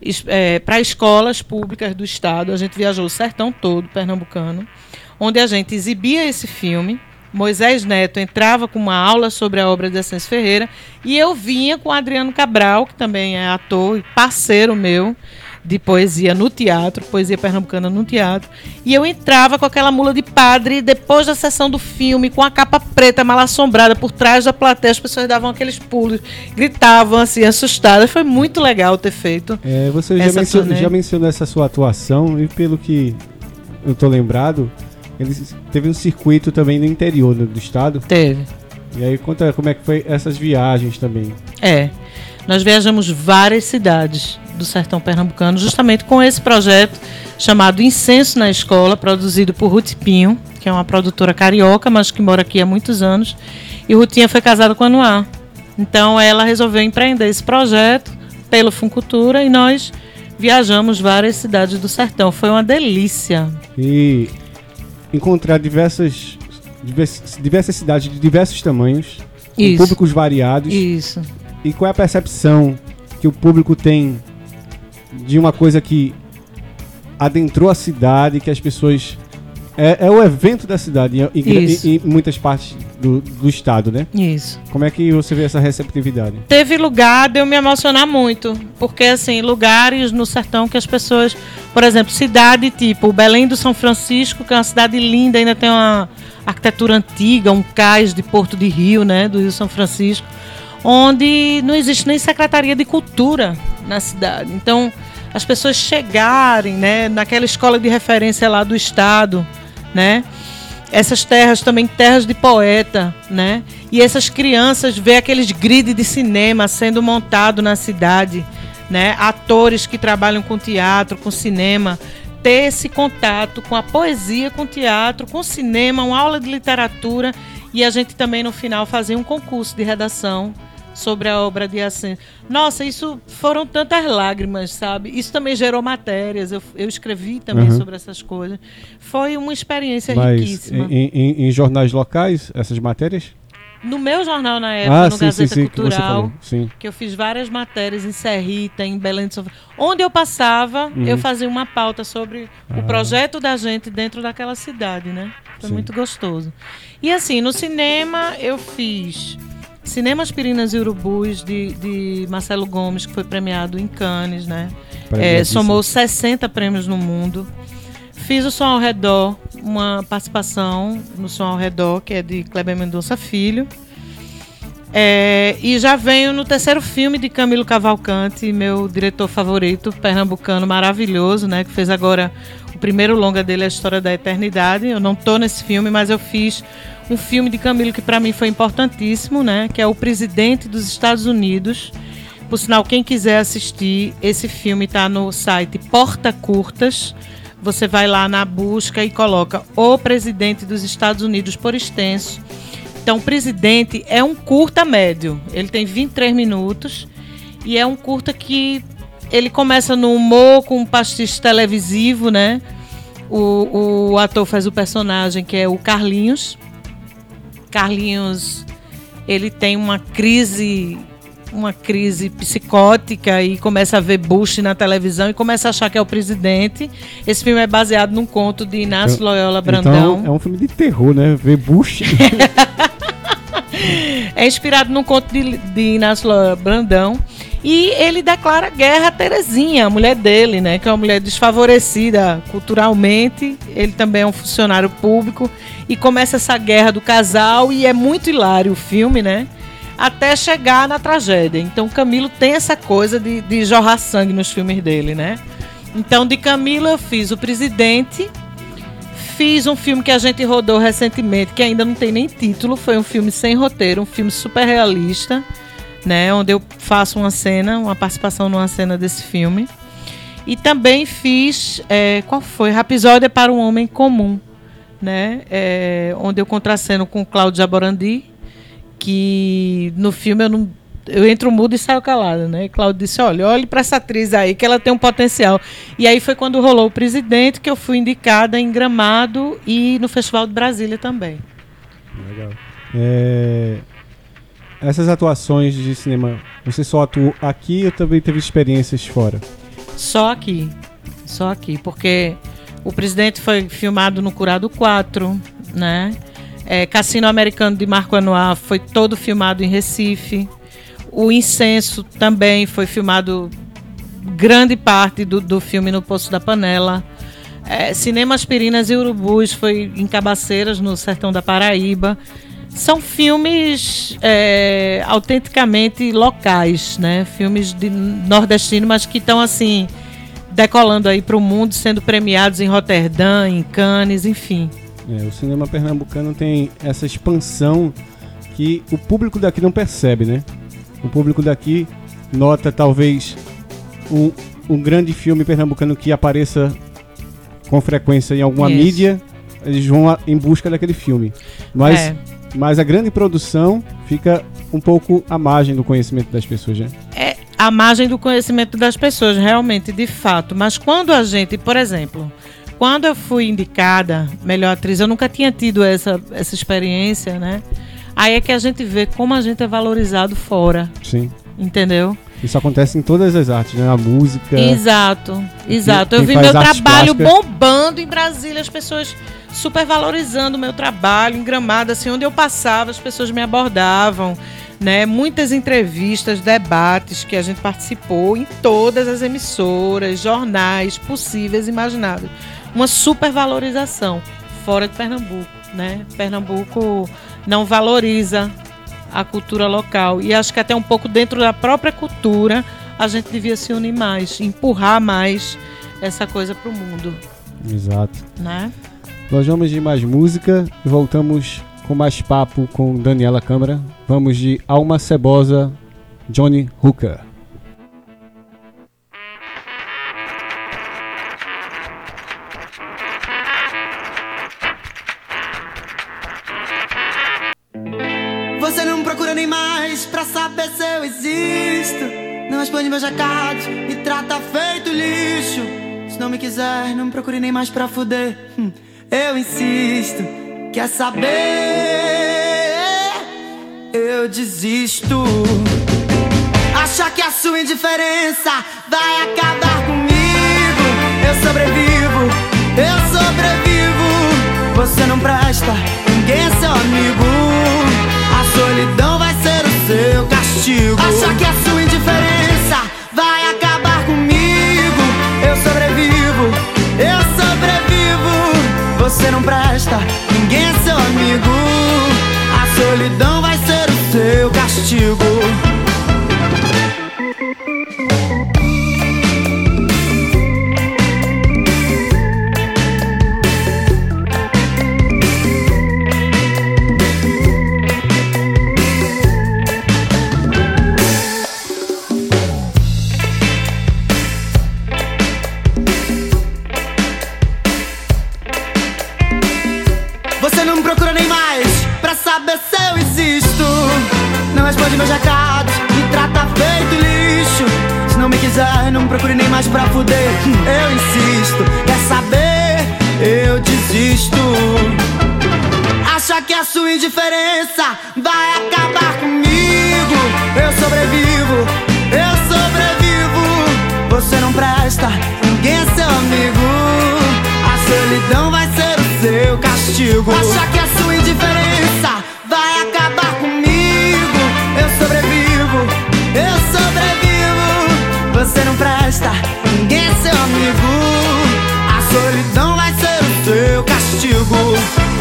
é, para escolas públicas do estado. A gente viajou o sertão todo, pernambucano, onde a gente exibia esse filme. Moisés Neto entrava com uma aula sobre a obra de Ascenso Ferreira e eu vinha com Adriano Cabral, que também é ator e parceiro meu, de poesia no teatro, poesia pernambucana no teatro, e eu entrava com aquela mula de padre depois da sessão do filme, com a capa preta mal assombrada por trás da plateia, as pessoas davam aqueles pulos, gritavam assim, assustadas. Foi muito legal ter feito. É, você já, mencionou, já mencionou essa sua atuação, e pelo que eu tô lembrado, ele teve um circuito também no interior do estado. Teve. E aí conta como é que foi essas viagens também. É, nós viajamos várias cidades do sertão pernambucano, justamente com esse projeto chamado Incenso na Escola, produzido por Ruth Pinho, que é uma produtora carioca, mas que mora aqui há muitos anos. E Rutinha foi casada com a Anuá. Então ela resolveu empreender esse projeto pelo Funcultura e nós viajamos várias cidades do sertão. Foi uma delícia. E encontrar diversas, diversas, diversas cidades de diversos tamanhos, com públicos variados. Isso. E qual é a percepção que o público tem de uma coisa que adentrou a cidade, que as pessoas... É, é o evento da cidade em, em muitas partes do, do estado, né? Isso. Como é que você vê essa receptividade? Teve lugar de eu me emocionar muito, porque assim, lugares no sertão que as pessoas... Por exemplo, cidade tipo Belém do São Francisco, que é uma cidade linda, ainda tem uma arquitetura antiga, um cais de Porto de Rio, né? Do Rio São Francisco, onde não existe nem Secretaria de Cultura na cidade. Então, as pessoas chegarem, né, naquela escola de referência lá do estado, né, essas terras também, terras de poeta, né, e essas crianças ver aqueles grids de cinema sendo montado na cidade, né, atores que trabalham com teatro, com cinema, ter esse contato com a poesia, com o teatro, com o cinema, uma aula de literatura, e a gente também no final fazer um concurso de redação sobre a obra de Ascenso. Nossa, isso foram tantas lágrimas, sabe? Isso também gerou matérias, eu, eu escrevi também uhum. sobre essas coisas. Foi uma experiência Mas riquíssima. Em, em, em jornais locais, essas matérias? No meu jornal, na época, ah, no sim, Gazeta sim, sim, Cultural, que, sim. que eu fiz várias matérias em Serrita, em Belém de São Francisco. Onde eu passava, uhum. eu fazia uma pauta sobre ah. o projeto da gente dentro daquela cidade, né? Foi sim. muito gostoso. E assim, no cinema, eu fiz Cinema Aspirinas e Urubus, de, de Marcelo Gomes, que foi premiado em Cannes, né? É, somou sessenta prêmios no mundo. Fiz o Som ao Redor, uma participação no Som ao Redor, que é de Kleber Mendonça Filho. É, e já venho no terceiro filme de Camilo Cavalcante, meu diretor favorito, pernambucano maravilhoso, né, que fez agora o primeiro longa dele, A História da Eternidade. Eu não estou nesse filme, mas eu fiz um filme de Camilo que para mim foi importantíssimo, né, que é O Presidente dos Estados Unidos. Por sinal, quem quiser assistir, esse filme está no site Porta Curtas. Você vai lá na busca e coloca O Presidente dos Estados Unidos por extenso. Então, o Presidente é um curta médio. Ele tem vinte e três minutos e é um curta que ele começa no humor com um pastiche televisivo, né? O, o ator faz o personagem que é o Carlinhos. Carlinhos, ele tem uma crise, uma crise psicótica e começa a ver Bush na televisão e começa a achar que é o presidente. Esse filme é baseado num conto de Inácio então, Loyola Brandão. Então, é um filme de terror, né? Ver Bush... É inspirado num conto de, de Inácio Loyola Brandão. E ele declara guerra a Terezinha, a mulher dele, né? Que é uma mulher desfavorecida culturalmente. Ele também é um funcionário público. E começa essa guerra do casal. E é muito hilário o filme, né? Até chegar na tragédia. Então Camilo tem essa coisa de, de jorrar sangue nos filmes dele, né? Então de Camilo eu fiz O Presidente. Fiz um filme que a gente rodou recentemente, que ainda não tem nem título. Foi um filme sem roteiro, um filme super realista, né? Onde eu faço uma cena, uma participação numa cena desse filme. E também fiz, é, qual foi? Rapsódia para um Homem Comum, né? É, onde eu contraceno com Cláudio Jaborandi, que no filme eu não... Eu entro mudo e saio calado, né? E Cláudio disse, olha, olhe para essa atriz aí, que ela tem um potencial. E aí foi quando rolou O Presidente, que eu fui indicada em Gramado e no Festival de Brasília também. Legal. É... Essas atuações de cinema, você só atuou aqui ou também teve experiências fora? Só aqui. Só aqui, porque O Presidente foi filmado no Curado quatro, né? É, Cassino Americano de Marco Anuar foi todo filmado em Recife. O Incenso também foi filmado grande parte do, do filme no Poço da Panela. É, Cinema Aspirinas e Urubus foi em Cabaceiras, no sertão da Paraíba. São filmes é, autenticamente locais, né? Filmes de nordestino, mas que estão assim decolando aí para o mundo, sendo premiados em Roterdã, em Cannes, enfim. É, o cinema pernambucano tem essa expansão que o público daqui não percebe, né? O público daqui nota talvez um, um grande filme pernambucano que apareça com frequência em alguma Isso. mídia, eles vão a, em busca daquele filme. Mas, é. mas a grande produção fica um pouco à margem do conhecimento das pessoas, né? É à margem do conhecimento das pessoas, realmente, de fato. Mas quando a gente, por exemplo, quando eu fui indicada melhor atriz, eu nunca tinha tido essa, essa experiência, né? Aí é que a gente vê como a gente é valorizado fora. Sim. Entendeu? Isso acontece em todas as artes, né? A música... Exato, exato. Quem, eu vi quem meu trabalho plásticas... bombando em Brasília, as pessoas super valorizando o meu trabalho, em Gramado, assim, onde eu passava, as pessoas me abordavam, né? Muitas entrevistas, debates que a gente participou em todas as emissoras, jornais possíveis e imagináveis. Uma super valorização fora de Pernambuco, né? Pernambuco não valoriza a cultura local e acho que até um pouco dentro da própria cultura a gente devia se unir mais, empurrar mais essa coisa para o mundo. Exato. Né? Nós vamos de mais música e voltamos com mais papo com Daniela Câmara. Vamos de Alma Cebosa, Johnny Hooker. Você não procura nem mais pra saber se eu existo. Não responde meus recados, me trata feito lixo. Se não me quiser, não me procure nem mais pra fuder. hum, Eu insisto, quer saber? Eu desisto. Acha que a sua indiferença vai acabar comigo? Eu sobrevivo, eu sobrevivo. Você não presta, ninguém é seu amigo. A solidão vai ser o seu castigo. Acha que a sua indiferença vai acabar comigo? Eu sobrevivo, eu sobrevivo. Você não presta, ninguém é seu amigo. A solidão vai ser o seu castigo. Você não procura nem mais pra saber se eu existo. Não responde meus recados, me trata feito lixo. Se não me quiser, não procure nem mais pra fuder. Eu insisto, quer saber? Eu desisto. Acha que a sua indiferença vai acabar comigo? Eu sobrevivo, eu sobrevivo. Você não presta, ninguém é seu amigo. A solidão vai ser o seu castigo. Acha que a sua indiferença vai acabar comigo? Eu sobrevivo, eu sobrevivo. Você não presta, ninguém é seu amigo. A solidão vai ser o seu castigo.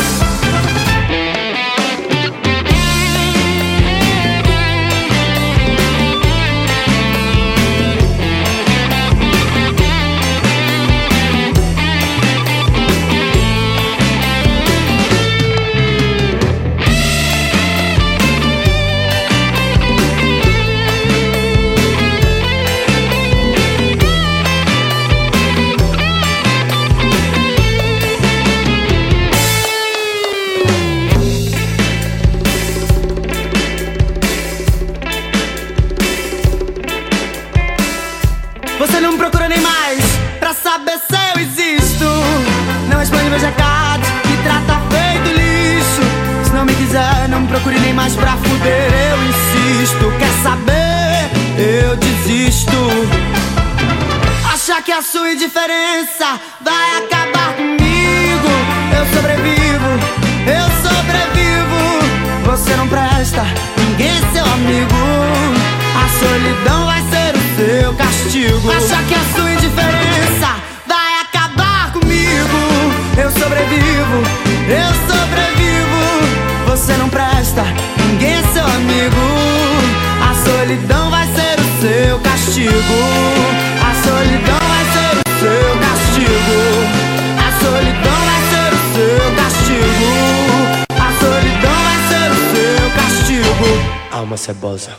Você não procura nem mais pra saber se eu existo. Não responde meus recados, me trata feito lixo. Se não me quiser, não procure nem mais pra fuder. Eu insisto, quer saber? Eu desisto. Acha que a sua indiferença vai acabar comigo? Eu sobrevivo, eu sobrevivo. Você não presta, ninguém é seu amigo. A solidão vai ser o seu castigo. Acha que a sua indiferença vai acabar comigo? Eu sobrevivo, eu sobrevivo. Você não presta, ninguém é seu amigo. A solidão vai ser o seu castigo. A solidão vai ser o seu castigo. A solidão vai ser o seu castigo. A solidão vai ser o seu castigo. Alma cebosa.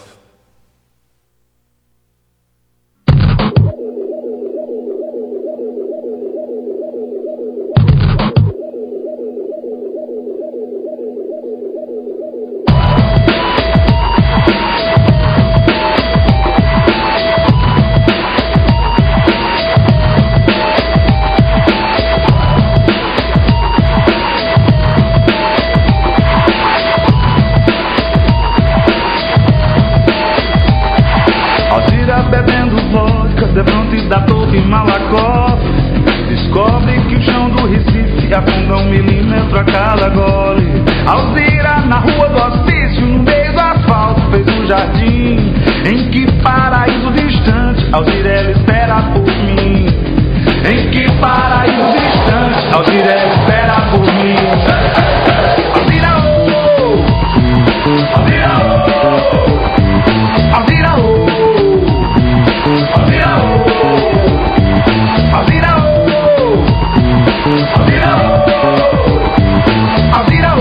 Bebendo vodka, Devante da Torre e Malacó. Descobre que o chão do Recife afunda um milímetro a cada gole. Alzira na rua do hospício, no meio do asfalto, fez um jardim. Em que paraíso distante, Alzira ela espera por mim. Em que paraíso distante, Alzira ela espera por mim. Alzira, oh, Alzira, oh, Alzira, oh. Alzira, oh, Alzira, oh, Alzira, oh, Alzira,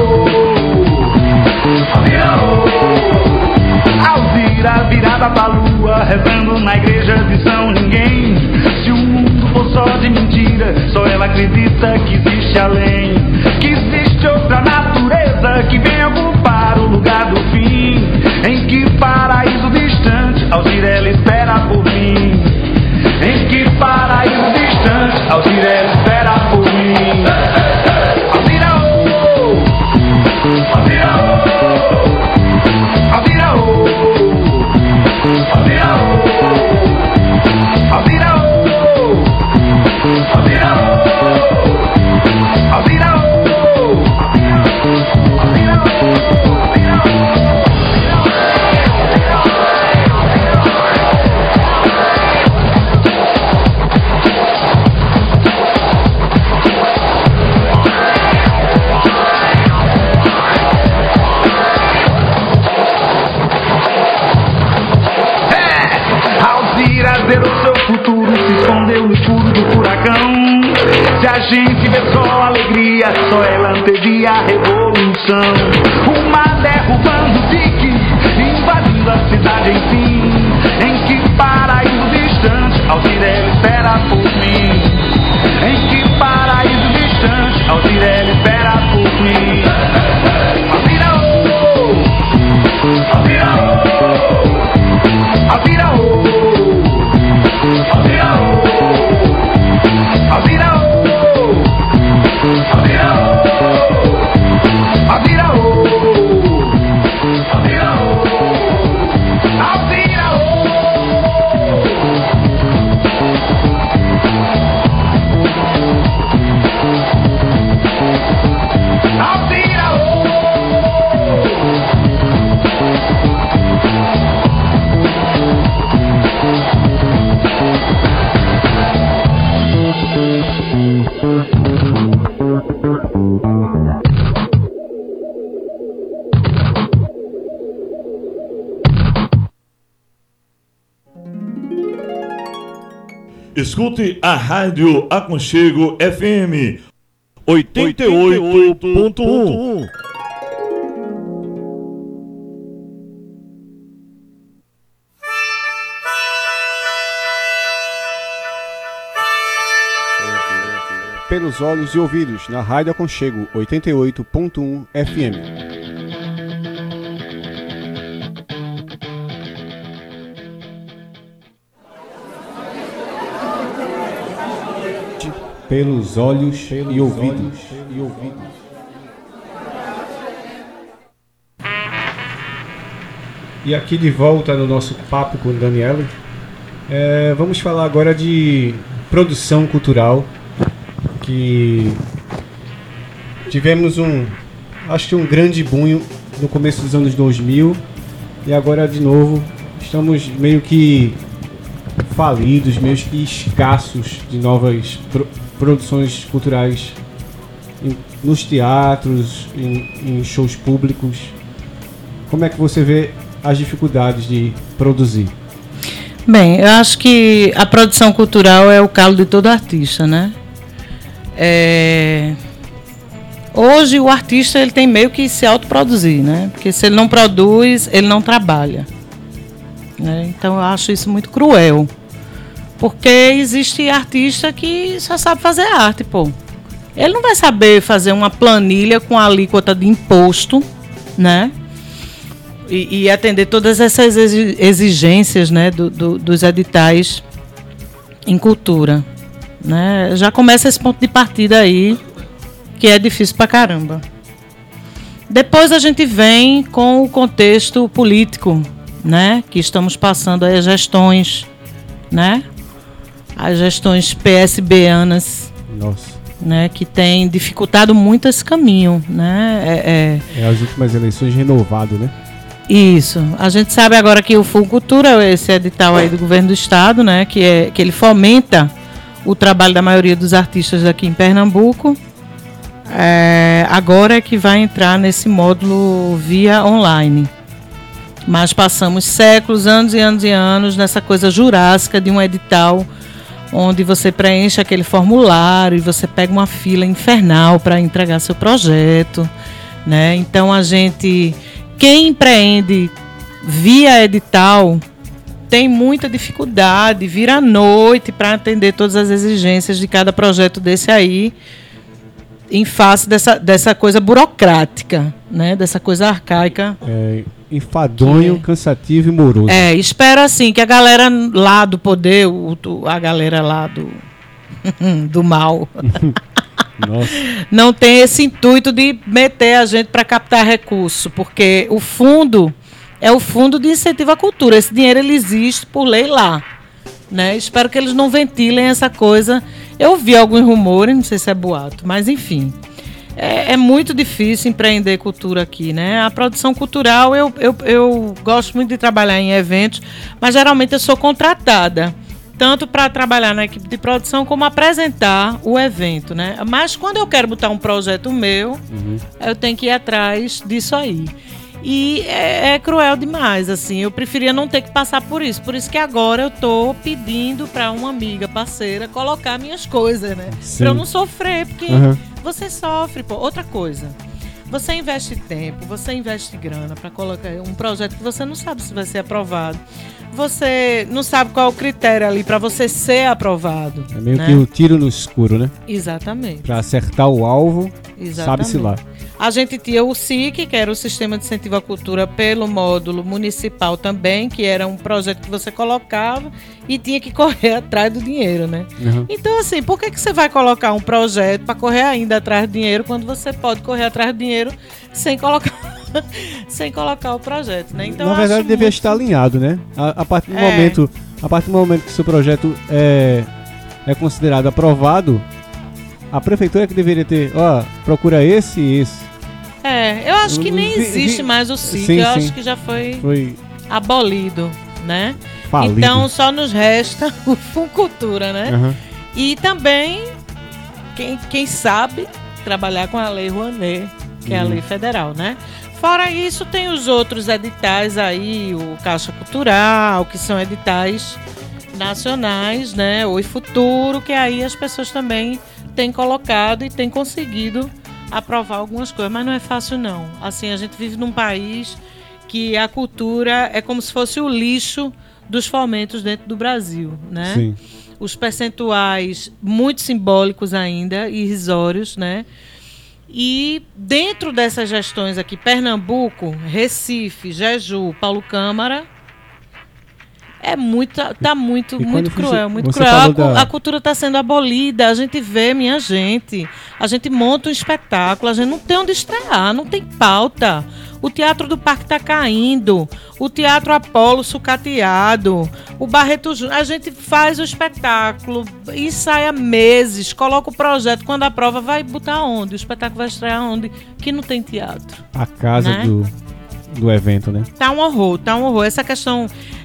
oh, Alzira virada pra lua, rezando na igreja de São Ninguém. Se o mundo for só de mentira, só ela acredita que existe além. Que existe outra natureza que vem ocupar o lugar do fim. Em que paraíso distante, Alzira ela espera por mim. Em que paraíso distante, Alzira ela espera por mim. Alzira, oh, Alzira, oh, Alzira, oh, Alzira, oh, Alzira, oh, Alzira, oh, Alzira, trazer o seu futuro, se escondeu no escuro do furacão. Se a gente vê só alegria, só ela antevia a revolução. Uma derrubando o dique, invadindo a cidade enfim. Em que paraíso distante, Alzirelli espera por mim. Em que paraíso distante, Alzirelli espera por mim. Alzira, oh, Alzira, oh, Alzira, oh, Alzira, oh, Alzira, oh, Alzira, oh, Alzira, oh, Alzira, oh, Alzira, oh. Escute a Rádio Aconchego F M oitenta e oito ponto um. Pelos olhos e ouvidos, na Rádio Aconchego oitenta e oito ponto um F M. Pelos olhos, pelos e, ouvidos. Olhos e ouvidos. E aqui de volta no nosso papo com Daniela, é, vamos falar agora de produção cultural, que tivemos um, acho que um grande boom no começo dos anos dois mil, e agora de novo estamos meio que falidos, meio que escassos de novas pro, produções culturais em, nos teatros, em, em shows públicos. Como é que você vê as dificuldades de produzir? Bem, eu acho que a produção cultural é o calo de todo artista, né? É... Hoje o artista ele tem meio que se autoproduzir, né? Porque se ele não produz, ele não trabalha, né? Então eu acho isso muito cruel. Porque existe artista que só sabe fazer arte, pô. Ele não vai saber fazer uma planilha com a alíquota de imposto, né? E, e atender todas essas exigências, né, do, do, dos editais em cultura, né? Já começa esse ponto de partida aí, que é difícil pra caramba. Depois a gente vem com o contexto político, né? Que estamos passando aí as gestões, né? As gestões PSBanas, nossa, né, que tem dificultado muito esse caminho, né? É, é... é as últimas eleições renovado, né? Isso. A gente sabe agora que o Fulcultura, esse edital aí do governo do estado, né, que é que ele fomenta o trabalho da maioria dos artistas aqui em Pernambuco. É, agora é que vai entrar nesse módulo via online. Mas passamos séculos, anos e anos e anos nessa coisa jurássica de um edital onde você preenche aquele formulário e você pega uma fila infernal para entregar seu projeto, né? Então a gente, quem empreende via edital tem muita dificuldade, vira à noite para atender todas as exigências de cada projeto desse aí, em face dessa, dessa coisa burocrática, né? Dessa coisa arcaica. É, enfadonho, é. cansativo e moroso. É, espero assim que a galera lá do poder, o, a galera lá do, do mal, Nossa. não tem esse intuito de meter a gente para captar recurso, porque o fundo é o fundo de incentivo à cultura. Esse dinheiro ele existe por lei lá, né? Espero que eles não ventilem essa coisa. Eu vi alguns rumores, não sei se é boato, mas enfim. É, é muito difícil empreender cultura aqui, né? A produção cultural, eu, eu, eu gosto muito de trabalhar em eventos, mas geralmente eu sou contratada, tanto para trabalhar na equipe de produção como apresentar o evento, né? Mas quando eu quero botar um projeto meu, uhum. eu tenho que ir atrás disso aí. E é, é cruel demais, assim. Eu preferia não ter que passar por isso. Por isso que agora eu tô pedindo para uma amiga, parceira, colocar minhas coisas, né? Sim. Pra eu não sofrer, porque Uhum. você sofre, pô. Outra coisa, você investe tempo, você investe grana para colocar um projeto que você não sabe se vai ser aprovado. Você não sabe qual é o critério ali para você ser aprovado. É meio né? que o tiro no escuro, né? Exatamente. Para acertar o alvo, Exatamente. sabe-se lá. A gente tinha o S I C, que era o Sistema de Incentivo à Cultura pelo módulo municipal também, que era um projeto que você colocava e tinha que correr atrás do dinheiro, né? Uhum. Então, assim, por que, que você vai colocar um projeto para correr ainda atrás do dinheiro quando você pode correr atrás do dinheiro sem colocar, sem colocar o projeto, né? Então, Na eu verdade, acho devia muito... estar alinhado, né? A, a partir do É. momento, a partir do momento que o seu projeto é, é considerado aprovado, a prefeitura é que deveria ter, ó, procura esse e esse. É, eu acho que nem Vi- vi- existe mais o S I C, Sim, eu sim. acho que já foi Foi abolido, né? falido. Então, só nos resta o Funcultura, né? Aham. E também, quem, quem sabe, trabalhar com a Lei Rouanet, que é a Uhum. lei federal, né? Fora isso, tem os outros editais aí, o Caixa Cultural, que são editais nacionais, né? Oi Futuro, que aí as pessoas também têm colocado e têm conseguido aprovar algumas coisas, mas não é fácil não. Assim, a gente vive num país que a cultura é como se fosse o lixo dos fomentos dentro do Brasil, né? Sim. Os percentuais muito simbólicos ainda, irrisórios, né? E dentro dessas gestões aqui, Pernambuco, Recife, Jeju, Paulo Câmara, é muito, tá muito, E quando muito você- cruel, muito você cruel. A, falou cu- da- a cultura está sendo abolida, a gente vê, minha gente, a gente monta um espetáculo, a gente não tem onde estrear, não tem pauta. O Teatro do Parque está caindo, o Teatro Apolo sucateado, o Barreto Júnior, a gente faz o espetáculo, ensaia meses, coloca o projeto, quando aprova vai botar onde? O espetáculo vai estrear onde? Que não tem teatro. A casa né? do, do evento, né? Tá um horror, tá um horror. Essa questão...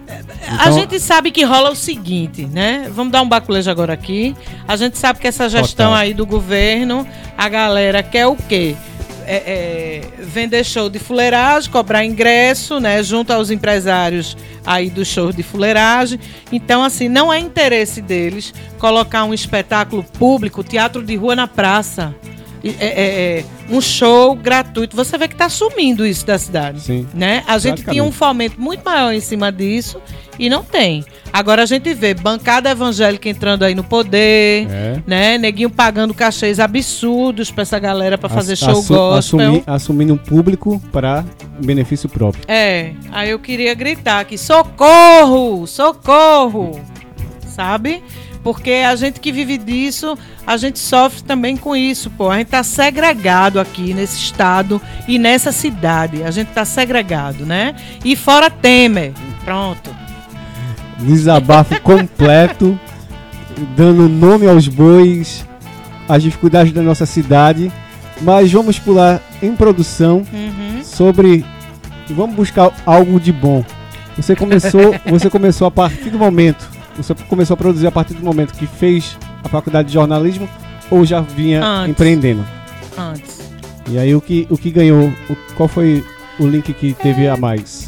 a Então- gente sabe que rola o seguinte, né? Vamos dar um baculejo agora aqui. A gente sabe que essa gestão Total. aí do governo, a galera quer o quê? É, é, vender show de fuleiragem, cobrar ingresso, né? Junto aos empresários aí do show de fuleiragem. Então, assim, não é interesse deles colocar um espetáculo público, teatro de rua na praça. É, é, é, um show gratuito. Você vê que está sumindo isso da cidade. Sim. Né? A gente tinha um fomento muito maior em cima disso e não tem. Agora a gente vê bancada evangélica entrando aí no poder, É. né? Neguinho pagando cachês absurdos para essa galera para fazer Ass- show assu- gospel. assumir- assumindo um público para benefício próprio. É, aí eu queria gritar aqui, socorro, socorro, sabe? Porque a gente que vive disso, a gente sofre também com isso, pô. A gente tá segregado aqui nesse estado e nessa cidade. A gente tá segregado, né? E fora Temer. Pronto. Desabafo completo, dando nome aos bois, as dificuldades da nossa cidade. Mas vamos pular em produção Uhum. sobre... Vamos buscar algo de bom. Você começou, você começou a partir do momento... Você começou a produzir a partir do momento que fez a faculdade de jornalismo ou já vinha Antes. empreendendo? Antes. E aí o que, o que ganhou? O, qual foi o link que teve a mais?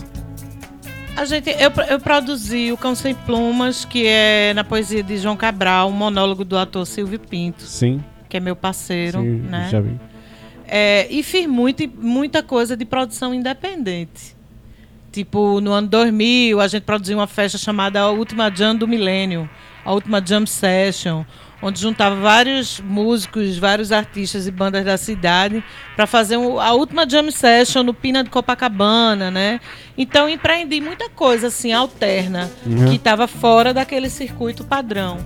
A gente, eu, eu produzi o Cão Sem Plumas, que é na poesia de João Cabral, um monólogo do ator Silvio Pinto, Sim. que é meu parceiro, Sim, né? já vi. É, e fiz muito, muita coisa de produção independente. Tipo, no ano dois mil, a gente produziu uma festa chamada A Última Jam do Milênio, a Última Jam Session, onde juntava vários músicos, vários artistas e bandas da cidade para fazer um, a última Jam Session no Pina de Copacabana, né? Então, empreendi muita coisa, assim, alterna, Uhum. que estava fora daquele circuito padrão.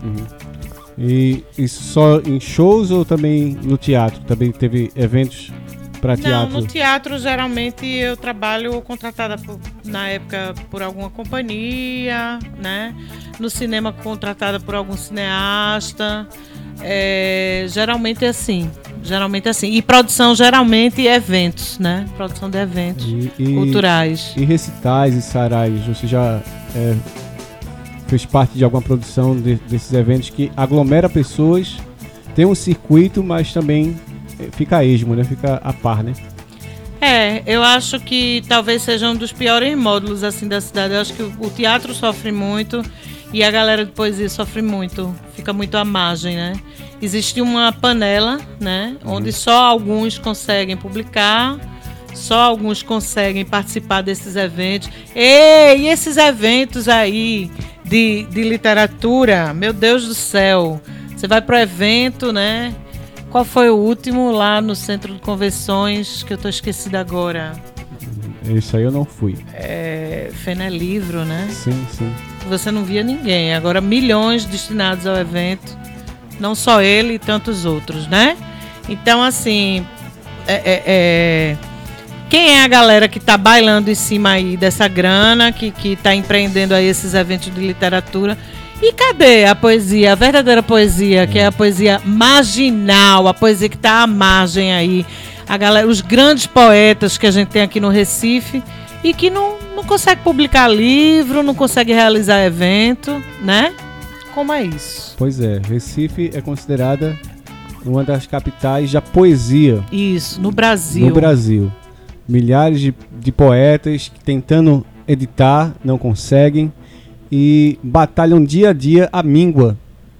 E isso só em shows ou também no teatro? Também teve eventos para Não, teatro? no teatro geralmente eu trabalho contratada por, na época por alguma companhia, né? No cinema contratada por algum cineasta. É, geralmente é assim, geralmente é assim. E produção geralmente eventos, né? Produção de eventos E- e- culturais. E recitais e sarais? Você já é, fez parte de alguma produção de- desses eventos que aglomera pessoas, tem um circuito, mas também é, fica a esmo, né? Fica a par, né? É, eu acho que talvez seja um dos piores módulos assim da cidade. Eu acho que o, o teatro sofre muito e a galera de poesia sofre muito. Fica muito à margem, né? Existe uma panela, né? Uhum. Onde só alguns conseguem publicar, só alguns conseguem participar desses eventos. Ei, e esses eventos aí de, de literatura, meu Deus do céu. Você vai pro evento, né? Qual foi o último lá no Centro de Convenções, que eu tô esquecida agora? Esse aí eu não fui. É, Fenelivro, né? Sim, sim. Você não via ninguém. Agora milhões destinados ao evento. Não só ele e tantos outros, né? Então, assim... É, é, é... Quem é a galera que tá bailando em cima aí dessa grana, que, que tá empreendendo aí esses eventos de literatura... E cadê a poesia, a verdadeira poesia, que é a poesia marginal, a poesia que está à margem aí, a galera, os grandes poetas que a gente tem aqui no Recife e que não, não consegue publicar livro, não consegue realizar evento, né? Como é isso? Pois é, Recife é considerada uma das capitais da poesia. Isso, no Brasil. No Brasil. Milhares de, de poetas tentando editar, não conseguem. E batalham dia a dia a míngua,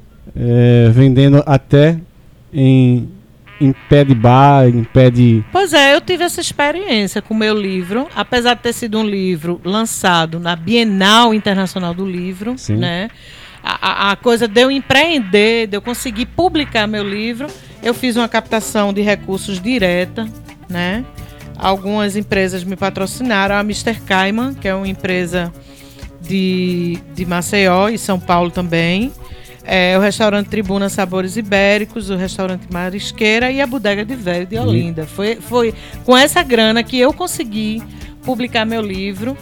é, vendendo até em, em pé de bar, em pé de... Pois é, eu tive essa experiência com o meu livro, apesar de ter sido um livro lançado na Bienal Internacional do Livro, Sim. né? A, a, a coisa de eu empreender, de eu conseguir publicar meu livro, eu fiz uma captação de recursos direta, né? Algumas empresas me patrocinaram, a mister Cayman, que é uma empresa... De, de Maceió e São Paulo também, é, o restaurante Tribuna Sabores Ibéricos, o restaurante Marisqueira e a Bodega de Velho de Olinda. Foi, foi com essa grana que eu consegui publicar meu livro,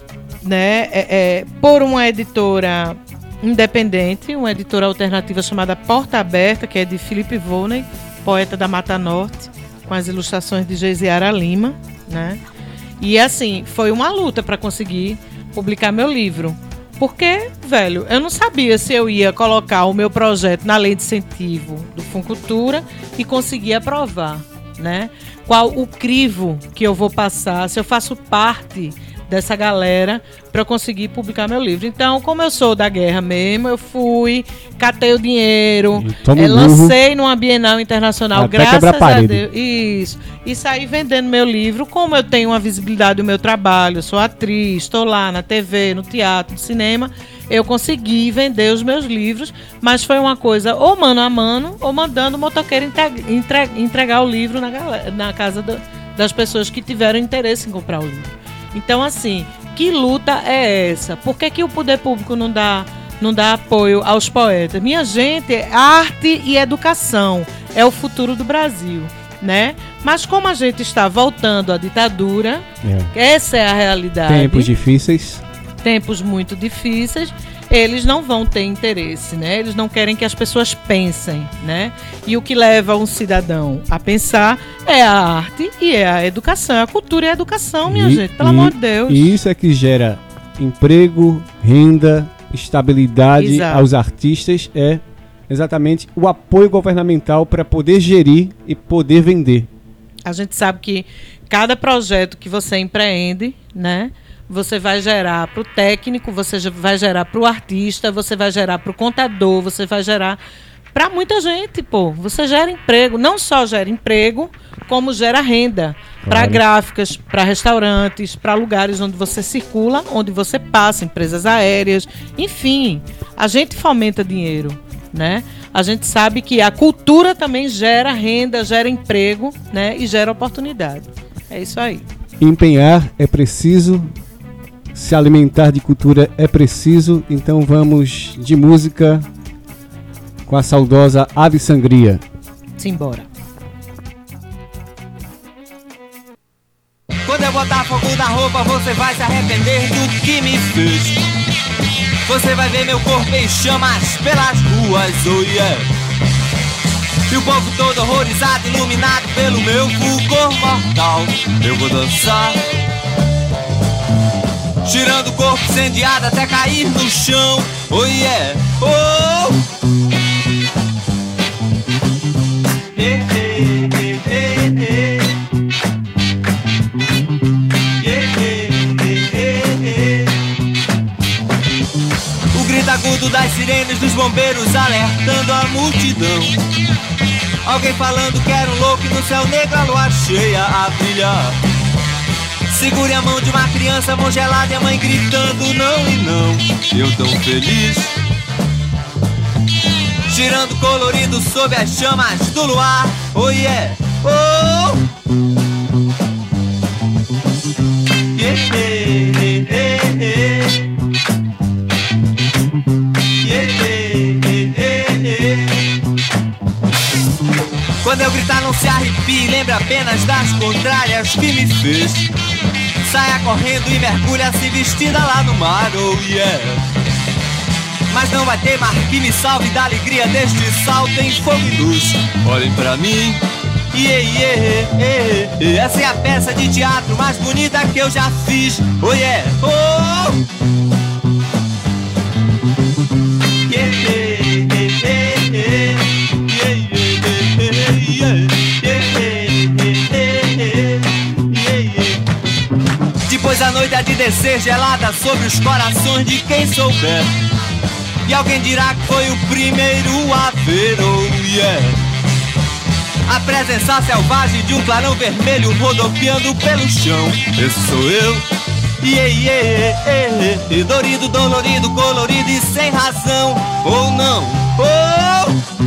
né, é, é, por uma editora independente, uma editora alternativa chamada Porta Aberta, que é de Felipe Volney, poeta da Mata Norte, com as ilustrações de Geisiara Lima, né? E assim, foi uma luta para conseguir publicar meu livro. Porque, velho, eu não sabia se eu ia colocar o meu projeto na lei de incentivo do Funcultura e conseguir aprovar, né? Qual o crivo que eu vou passar, se eu faço parte dessa galera para eu conseguir publicar meu livro. Então, como eu sou da guerra mesmo, eu fui, catei o dinheiro, é, lancei numa Bienal Internacional, até graças a parede. Deus. Isso. E saí vendendo meu livro. Como eu tenho uma visibilidade do meu trabalho, eu sou atriz, estou lá na T V, no teatro, no cinema, eu consegui vender os meus livros, mas foi uma coisa ou mano a mano, ou mandando o motoqueiro entregar, entregar o livro na, galera, na casa do, das pessoas que tiveram interesse em comprar o livro. Então, assim, que luta é essa? Por que que o poder público não dá, não dá apoio aos poetas? Minha gente, arte e educação é o futuro do Brasil, né? Mas como a gente está voltando à ditadura, é. essa é a realidade. Tempos difíceis. Tempos muito difíceis, eles não vão ter interesse, né? Eles não querem que as pessoas pensem, né? E o que leva um cidadão a pensar é a arte e é a educação, a cultura e a educação, minha e, gente, pelo e, amor de Deus. E isso é que gera emprego, renda, estabilidade Exato. Aos artistas, é exatamente o apoio governamental para poder gerir e poder vender. A gente sabe que cada projeto que você empreende, né? Você vai gerar para o técnico, você vai gerar para o artista, você vai gerar para o contador, você vai gerar para muita gente, pô. Você gera emprego, não só gera emprego, como gera renda claro. Para gráficas, para restaurantes, para lugares onde você circula, onde você passa, empresas aéreas, enfim, a gente fomenta dinheiro, né? A gente sabe que a cultura também gera renda, gera emprego, né? E gera oportunidade. É isso aí. Empenhar é preciso. Se alimentar de cultura é preciso, então vamos de música com a saudosa Ave Sangria. Simbora. Quando eu botar fogo na roupa, você vai se arrepender do que me fez. Você vai ver meu corpo em chamas pelas ruas, oh yeah. E o povo todo horrorizado, iluminado pelo meu fulgor mortal. Eu vou dançar, tirando o corpo incendiado até cair no chão. Oh yeah, oh. Eh, eh, eh, eh, eh. bombeiros alertando a multidão. Alguém falando que era um louco e no céu negro a lua cheia a brilhar. Segure a mão de uma criança, mão gelada e a mãe gritando não e não. Eu tão feliz, girando colorido sob as chamas do luar. Oh yeah, oh yeah, yeah, yeah, yeah. Quando eu gritar não se arrepie, lembre apenas das contrárias que me fez. Saia correndo e mergulha se vestida lá no mar, oh yeah. Mas não vai ter mar que me salve da alegria deste salto em fogo e luz. Olhem pra mim, yeah, yeah, yeah, yeah. Essa é a peça de teatro mais bonita que eu já fiz, oh yeah, oh yeah, yeah, yeah, yeah. Depois a noite há de descer gelada sobre os corações de quem souber. E alguém dirá que foi o primeiro a ver, oh yeah. A presença selvagem de um clarão vermelho rodopiando pelo chão. Esse sou eu, yeah, yeah, yeah, yeah. Dorido, dolorido, colorido e sem razão, ou não, oh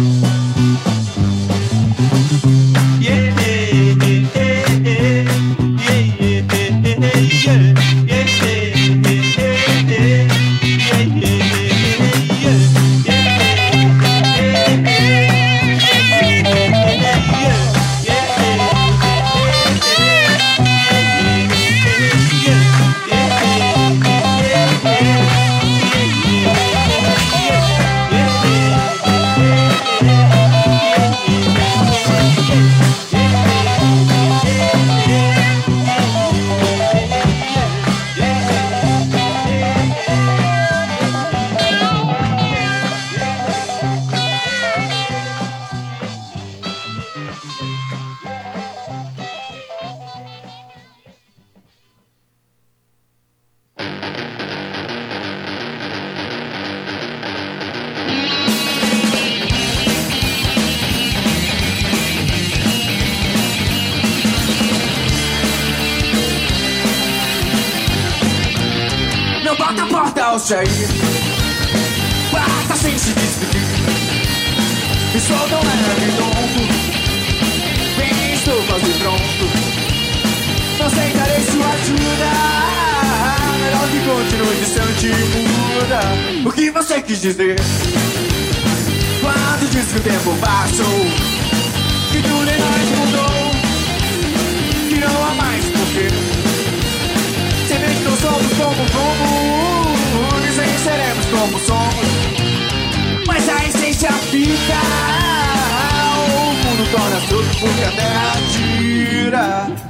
Sair, basta sem se despedir. Me soltam leve e tonto, bem estou quase pronto. Não aceitarei sua ajuda, melhor que continue distante e muda. O que você quis dizer quando disse que o tempo passou, que tudo em nós mudou, que não há mais porquê. Sempre que não somos como fomos, nem seremos como somos, mas a essência fica. O mundo torna tudo porque a terra tira.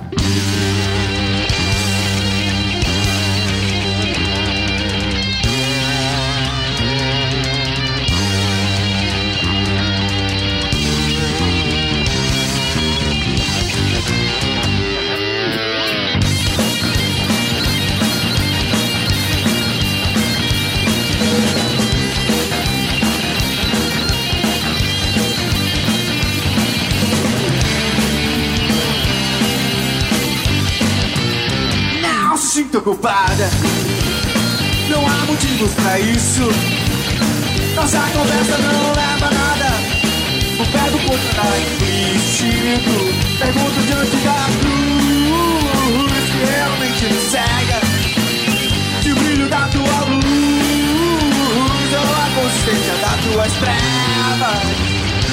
Sinto culpada, não há motivos pra isso. Nossa conversa não leva a nada. O pé do corpo tá implícito. Pergunto diante da luz que realmente me cega. Se o brilho da tua luz ou a consistência das tuas trevas.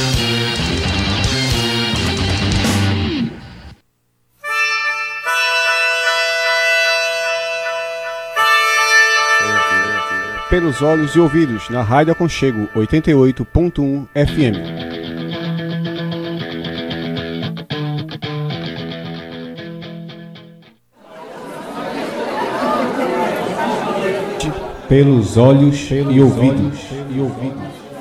Pelos olhos e ouvidos, na Rádio Aconchego oitenta e oito ponto um F M. Pelos olhos e ouvidos. E ouvidos.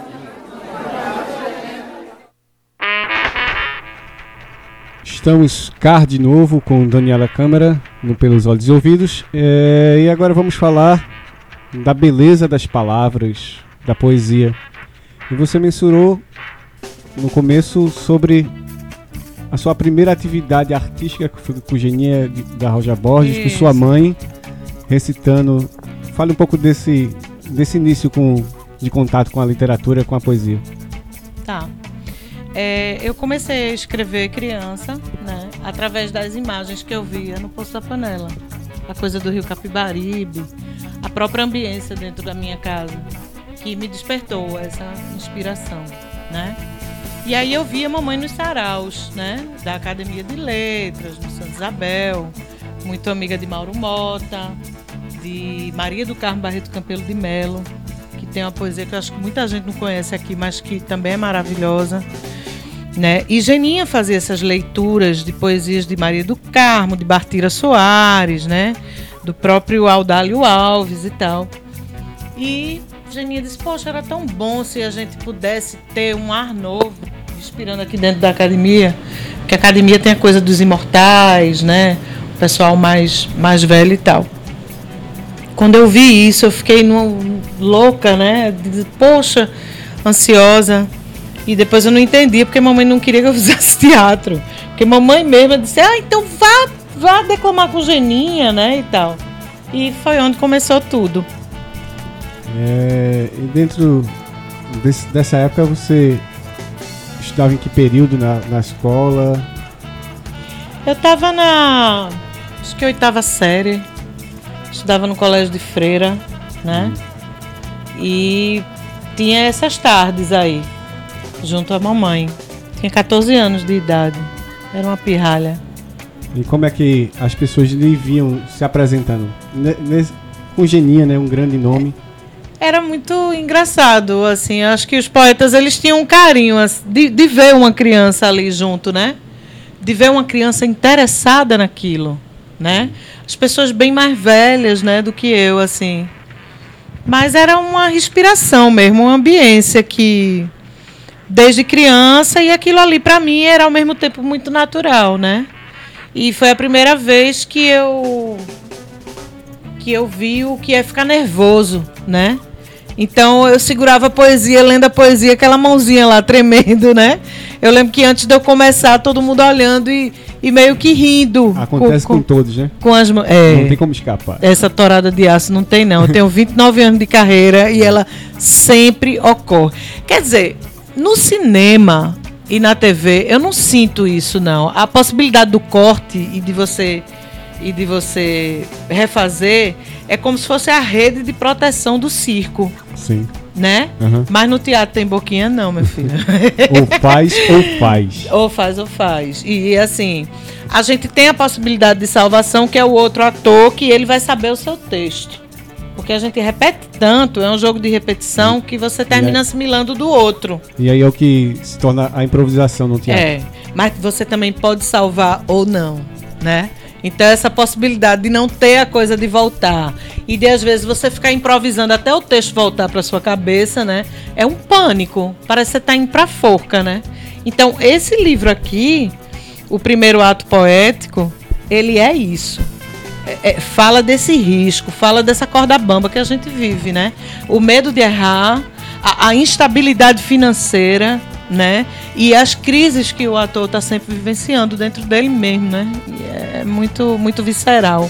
Estamos cá de novo com Daniela Câmara no Pelos Olhos e Ouvidos. É, e agora vamos falar da beleza das palavras, da poesia. E você mencionou no começo sobre a sua primeira atividade artística, que foi com Geninha de- da Roja Borges, com Isso. sua mãe, recitando. Fale um pouco desse, desse início com, de contato com a literatura, com a poesia. Tá. É, eu comecei a escrever criança, né, através das imagens que eu via no Poço da Panela. A coisa do Rio Capibaribe, a própria ambiência dentro da minha casa, que me despertou essa inspiração, né? E aí eu via mamãe nos saraus, né, da Academia de Letras, no Santa Isabel, muito amiga de Mauro Mota, de Maria do Carmo Barreto Campelo de Melo, que tem uma poesia que eu acho que muita gente não conhece aqui, mas que também é maravilhosa, né? E Geninha fazia essas leituras de poesias de Maria do Carmo, de Bartira Soares, né? Do próprio Audálio Alves e tal. E Geninha disse, poxa, era tão bom se a gente pudesse ter um ar novo, inspirando aqui dentro da academia, porque a academia tem a coisa dos imortais, né? O pessoal mais, mais velho e tal. Quando eu vi isso, eu fiquei no, louca, né? De, poxa, ansiosa. E depois eu não entendi, porque mamãe não queria que eu fizesse teatro. Porque mamãe mesma disse, ah, então vá, vá declamar com Geninha, né? E tal. E foi onde começou tudo. É, e dentro desse, dessa época você estudava em que período na, na escola? Eu estava na, acho que oitava série. Estudava no colégio de freira, né? Hum. E tinha essas tardes aí, junto à mamãe. Tinha catorze anos de idade. Era uma pirralha. E como é que as pessoas lhe viam se apresentando? Nesse, com Geninha, né? Um grande nome. Era muito engraçado, assim. Acho que os poetas, eles tinham um carinho de, de ver uma criança ali junto, né? De ver uma criança interessada naquilo, né? As pessoas bem mais velhas, né, do que eu, assim. Mas era uma respiração mesmo, uma ambiência que, desde criança, e aquilo ali, para mim, era ao mesmo tempo muito natural, né? E foi a primeira vez que eu, que eu vi o que é ficar nervoso, né? Então, eu segurava a poesia, lendo a poesia, aquela mãozinha lá tremendo, né? Eu lembro que antes de eu começar, todo mundo olhando e, e meio que rindo. Acontece com, com, com todos, né? Com as, é, não tem como escapar. Essa torada de aço não tem, não. Eu tenho vinte e nove anos de carreira e ela sempre ocorre. Quer dizer, no cinema e na T V, eu não sinto isso, não. A possibilidade do corte e de você... e de você refazer, é como se fosse a rede de proteção do circo. Sim. Né? Uhum. Mas no teatro tem boquinha não, meu filho. Ou faz ou faz. Ou faz ou faz. E assim, a gente tem a possibilidade de salvação, que é o outro ator, que ele vai saber o seu texto. Porque a gente repete tanto, é um jogo de repetição, que você termina aí, assimilando do outro. E aí é o que se torna a improvisação no teatro. É, mas você também pode salvar ou não, né? Então, essa possibilidade de não ter a coisa de voltar e de, às vezes, você ficar improvisando até o texto voltar para sua cabeça, né? É um pânico. Parece que você está indo para a forca, né? Então, esse livro aqui, o primeiro ato poético, ele é isso. É, é, fala desse risco, fala dessa corda bamba que a gente vive, né? O medo de errar, a, a instabilidade financeira, né? E as crises que o ator está sempre vivenciando dentro dele mesmo, né? E é muito, muito visceral.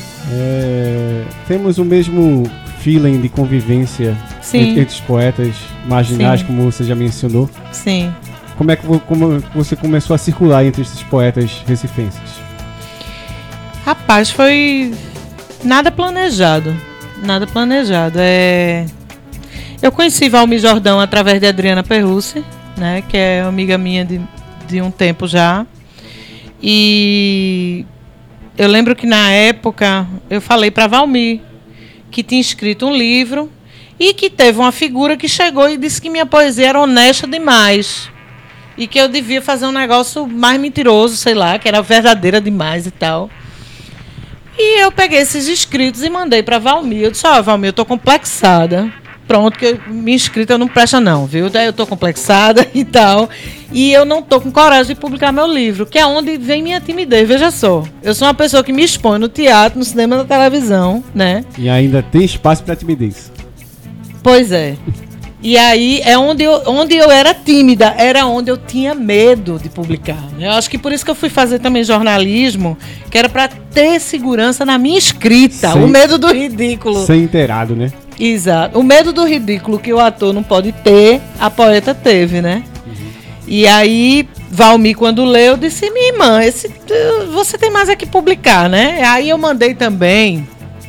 É, temos o mesmo feeling de convivência entre, entre os poetas marginais, Sim. como você já mencionou. Sim. Como é que como você começou a circular entre esses poetas recifenses? Rapaz, foi nada planejado. Nada planejado. É... Eu conheci Valmir Jordão através de Adriana Perrucci, né, que é amiga minha de, de um tempo já. E eu lembro que na época eu falei para Valmir que tinha escrito um livro e que teve uma figura que chegou e disse que minha poesia era honesta demais e que eu devia fazer um negócio mais mentiroso, sei lá, que era verdadeira demais e tal. E eu peguei esses escritos e mandei para Valmir. Eu disse, ó, oh, Valmir, eu tô complexada. Pronto, que minha escrita não presta não, viu? Daí eu tô complexada e tal. E eu não tô com coragem de publicar meu livro, que é onde vem minha timidez. Veja só, eu sou uma pessoa que me expõe no teatro, no cinema, na televisão, né? E ainda tem espaço pra timidez. Pois é. E aí é onde eu, onde eu era tímida, era onde eu tinha medo de publicar. Eu acho que por isso que eu fui fazer também jornalismo, que era para ter segurança na minha escrita. Sem, o medo do ridículo. Ser inteirado, né? Exato. O medo do ridículo que o ator não pode ter, a poeta teve, né? Uhum. E aí, Valmir, quando leu, disse: minha irmã, esse, você tem mais é que publicar, né? Aí eu mandei também.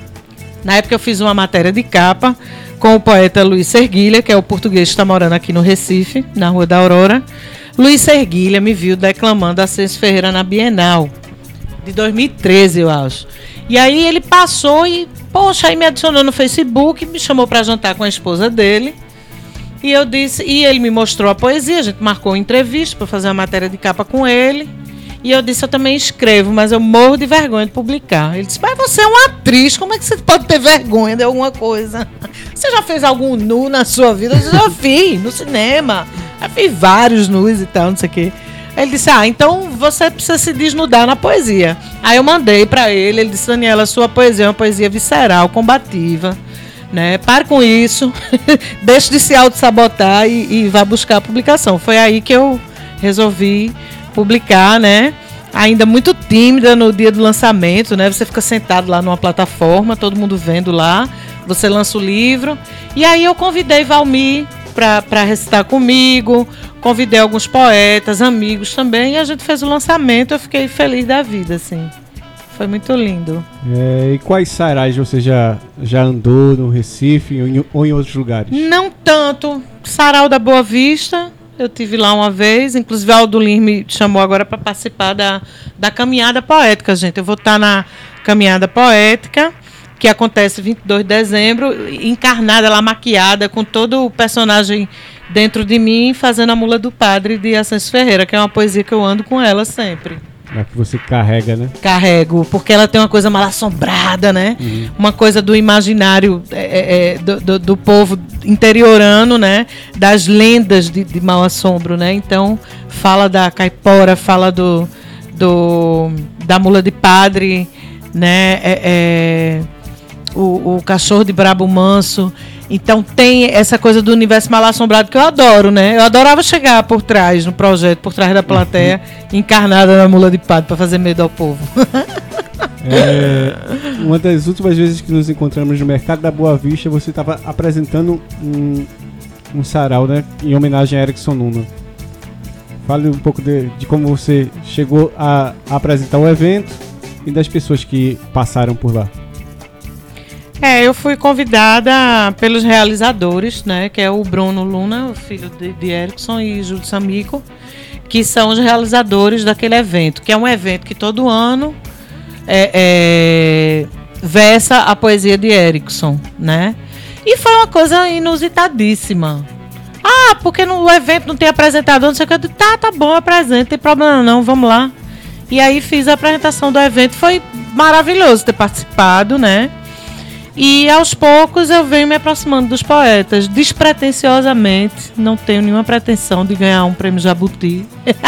Na época eu fiz uma matéria de capa com o poeta Luiz Serguilha, que é o português que está morando aqui no Recife, na Rua da Aurora. Luiz Serguilha me viu declamando Ascenso Ferreira na Bienal, de dois mil e treze, eu acho. E aí ele passou e, poxa, aí me adicionou no Facebook, me chamou para jantar com a esposa dele. E eu disse, e ele me mostrou a poesia, a gente marcou uma entrevista para fazer uma matéria de capa com ele. E eu disse, eu também escrevo, mas eu morro de vergonha de publicar. Ele disse, mas você é uma atriz, como é que você pode ter vergonha de alguma coisa? Você já fez algum nu na sua vida? Eu disse, já fiz, no cinema. Já fiz vários nus e tal, não sei o quê. Aí ele disse, ah, então você precisa se desnudar na poesia. Aí eu mandei pra ele, ele disse, Daniela, sua poesia é uma poesia visceral, combativa, né? Pare com isso, deixe de se auto-sabotar e, e vá buscar a publicação. Foi aí que eu resolvi publicar, né? Ainda muito tímida no dia do lançamento, né? Você fica sentado lá numa plataforma, todo mundo vendo lá, você lança o livro. E aí eu convidei Valmir para recitar comigo, convidei alguns poetas, amigos também, e a gente fez o lançamento. Eu fiquei feliz da vida, assim. Foi muito lindo. É, e quais sarais você já, já andou no Recife ou em, ou em outros lugares? Não tanto. Sarau da Boa Vista, eu tive lá uma vez, inclusive o Aldo Lins me chamou agora para participar da, da Caminhada Poética, gente. Eu vou estar na Caminhada Poética, que acontece vinte e dois de dezembro, encarnada lá, maquiada, com todo o personagem dentro de mim, fazendo a Mula do Padre de Ascenso Ferreira, que é uma poesia que eu ando com ela sempre. É que você carrega, né? Carrego, porque ela tem uma coisa mal assombrada, né? Uhum. Uma coisa do imaginário é, é, do, do, do povo interiorano, né? Das lendas de, de mau assombro, né? Então, fala da caipora, fala do, do da mula de padre, né? É, é, o, o cachorro de brabo manso. Então tem essa coisa do universo mal assombrado que eu adoro, né? Eu adorava chegar por trás, no projeto, por trás da plateia, encarnada na mula de padre, para fazer medo ao povo. É, uma das últimas vezes que nos encontramos no Mercado da Boa Vista, você estava apresentando um, um sarau, né? Em homenagem a Erickson Numa. Fale um pouco de, de como você chegou a, a apresentar o evento e das pessoas que passaram por lá. É, eu fui convidada pelos realizadores, né, que é o Bruno Luna, o filho de, de Erickson, e Júlio Samico, que são os realizadores daquele evento, que é um evento que todo ano é, é, versa a poesia de Erickson, né? E foi uma coisa inusitadíssima. Ah, porque no evento não tem apresentador, não sei o que. Eu disse, tá, tá bom, apresenta, não tem problema não, vamos lá. E aí fiz a apresentação do evento, foi maravilhoso ter participado, né? E aos poucos eu venho me aproximando dos poetas, despretensiosamente, não tenho nenhuma pretensão de ganhar um prêmio Jabuti,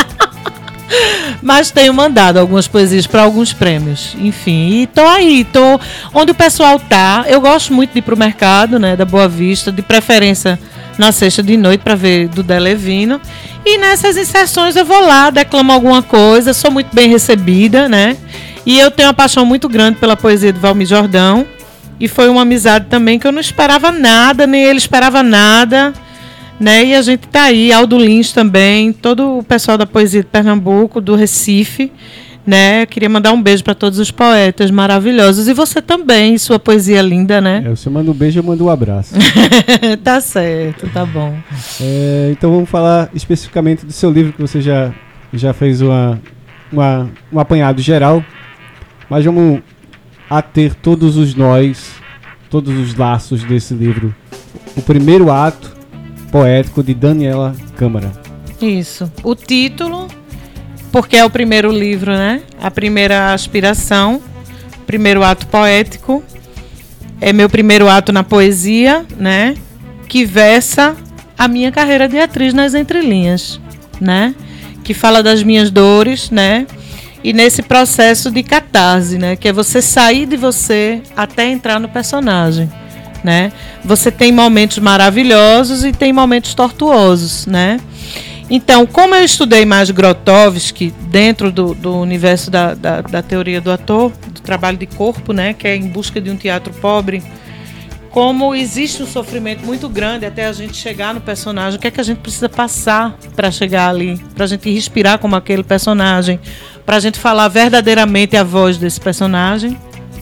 mas tenho mandado algumas poesias para alguns prêmios, enfim, e tô aí, tô onde o pessoal tá. Eu gosto muito de ir pro mercado, né, da Boa Vista, de preferência na sexta de noite para ver Dudé Levino, e nessas inserções eu vou lá, declamo alguma coisa, sou muito bem recebida, né, e eu tenho uma paixão muito grande pela poesia de Valmir Jordão. E foi uma amizade também que eu não esperava nada, nem ele esperava nada, né? E a gente tá aí, Aldo Lins também, todo o pessoal da poesia de Pernambuco, do Recife, né? Eu queria mandar um beijo para todos os poetas maravilhosos. E você também, sua poesia linda, né? É, você manda um beijo, eu mando um abraço. Tá certo, tá bom. É, então vamos falar especificamente do seu livro, que você já, já fez uma, uma, um apanhado geral, mas vamos a ter todos os nós, todos os laços desse livro. O primeiro ato poético de Daniela Câmara. Isso. O título, porque é o primeiro livro, né? A primeira aspiração, primeiro ato poético. É meu primeiro ato na poesia, né? Que versa a minha carreira de atriz nas entrelinhas, né? Que fala das minhas dores, né? E nesse processo de catarse, né? Que é você sair de você até entrar no personagem, né? Você tem momentos maravilhosos e tem momentos tortuosos, né? Então, como eu estudei mais Grotowski dentro do, do universo da, da, da teoria do ator, do trabalho de corpo, né, que é Em Busca de um Teatro Pobre, como existe um sofrimento muito grande até a gente chegar no personagem, o que é que a gente precisa passar para chegar ali, para a gente respirar como aquele personagem, para a gente falar verdadeiramente a voz desse personagem.